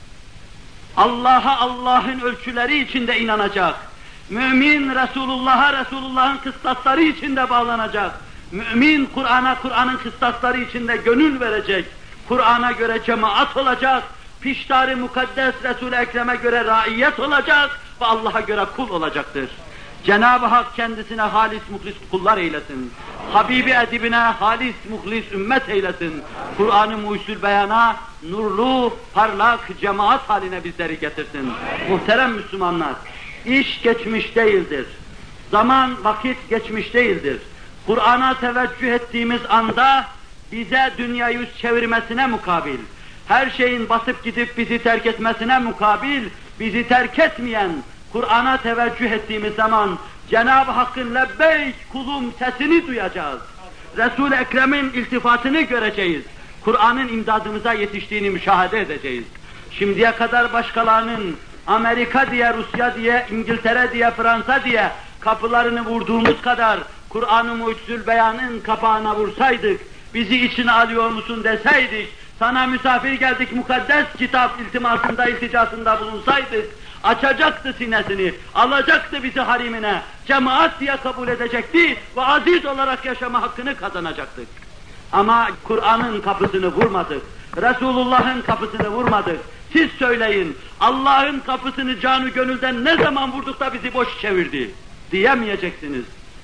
[SPEAKER 1] Allah'a Allah'ın ölçüleri içinde inanacak. Mümin Resulullah'a Resulullah'ın kıstasları içinde bağlanacak. Mümin Kur'an'a Kur'an'ın kıstasları içinde gönül verecek. Kur'an'a göre cemaat olacak. Piştar-ı mukaddes Resul-i Ekrem'e göre raiyet olacak ve Allah'a göre kul olacaktır. Cenab-ı Hak kendisine halis muhlis kullar eylesin. Habibi edibine halis muhlis ümmet eylesin. Kur'an-ı Muhyüzül Beyan'a nurlu, parlak cemaat haline bizleri getirsin. Muhterem Müslümanlar, iş geçmiş değildir. Zaman, vakit geçmiş değildir. Kur'an'a teveccüh ettiğimiz anda bize dünya yüz çevirmesine mukabil, her şeyin basıp gidip bizi terk etmesine mukabil, bizi terk etmeyen Kur'an'a teveccüh ettiğimiz zaman Cenab-ı Hakk'ın lebbeyk kulum sesini duyacağız. Resul-i Ekrem'in iltifatını göreceğiz. Kur'an'ın imdadımıza yetiştiğini müşahede edeceğiz. Şimdiye kadar başkalarının Amerika diye, Rusya diye, İngiltere diye, Fransa diye kapılarını vurduğumuz kadar Kur'an-ı Muhyüzül Beyan'ın kapağına vursaydık, bizi içine alıyor musun deseydik, sana misafir geldik mukaddes kitap iltimasında, ilticasında bulunsaydık, açacaktı sinesini, alacaktı bizi harimine, cemaat diye kabul edecekti ve aziz olarak yaşama hakkını kazanacaktık. Ama Kur'an'ın kapısını vurmadık, Resulullah'ın kapısını vurmadık. Siz söyleyin, Allah'ın kapısını canı gönülden ne zaman vurduk da bizi boş çevirdi diyemeyeceksiniz.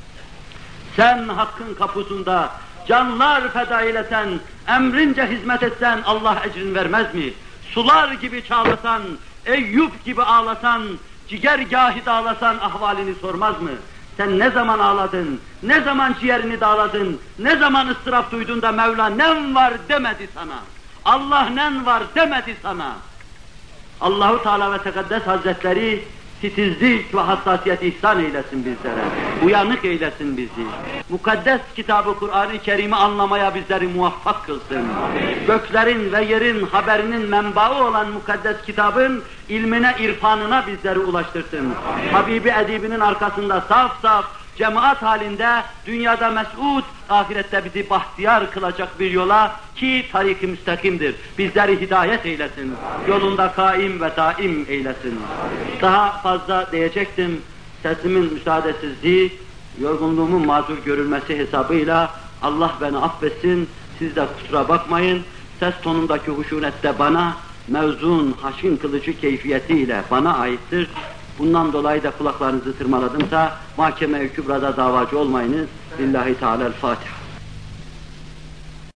[SPEAKER 1] Sen Hakk'ın kapısında canlar feda eylesen, emrince hizmet etsen Allah ecrin vermez mi? Sular gibi çağlasan, Eyüp gibi ağlasan, cigergâhi dağlasan ahvalini sormaz mı? Sen ne zaman ağladın, ne zaman ciğerini dağladın, ne zaman ıstırap duydun da Mevla nem var demedi sana. Allah nem var demedi sana. Allahu Teala ve Tekaddes Hazretleri titizlik ve hassasiyet ihsan eylesin bizlere. Uyanık eylesin bizi. Mukaddes kitabı Kur'an-ı Kerim'i anlamaya bizleri muvaffak kılsın. Göklerin ve yerin haberinin menbaı olan mukaddes kitabın ilmine, irfanına bizleri ulaştırsın. Habibi edibinin arkasında saf saf, cemaat halinde dünyada mes'ud, ahirette bizi bahtiyar kılacak bir yola ki tarik-i müstakimdir. Bizleri hidayet eylesin. Yolunda kaim ve daim eylesin. Daha fazla diyecektim. Sesimin müsaadesizliği, yorgunluğumun mazur görülmesi hesabıyla Allah beni affetsin. Siz de kusura bakmayın. Ses tonundaki huşunet de bana mevzun, haşin kılıcı keyfiyetiyle bana aittir. Bundan dolayı da kulaklarınızı tırmaladımsa mahkeme-i kübrada davacı olmayınız. Lillahi Teala'l-Fatiha.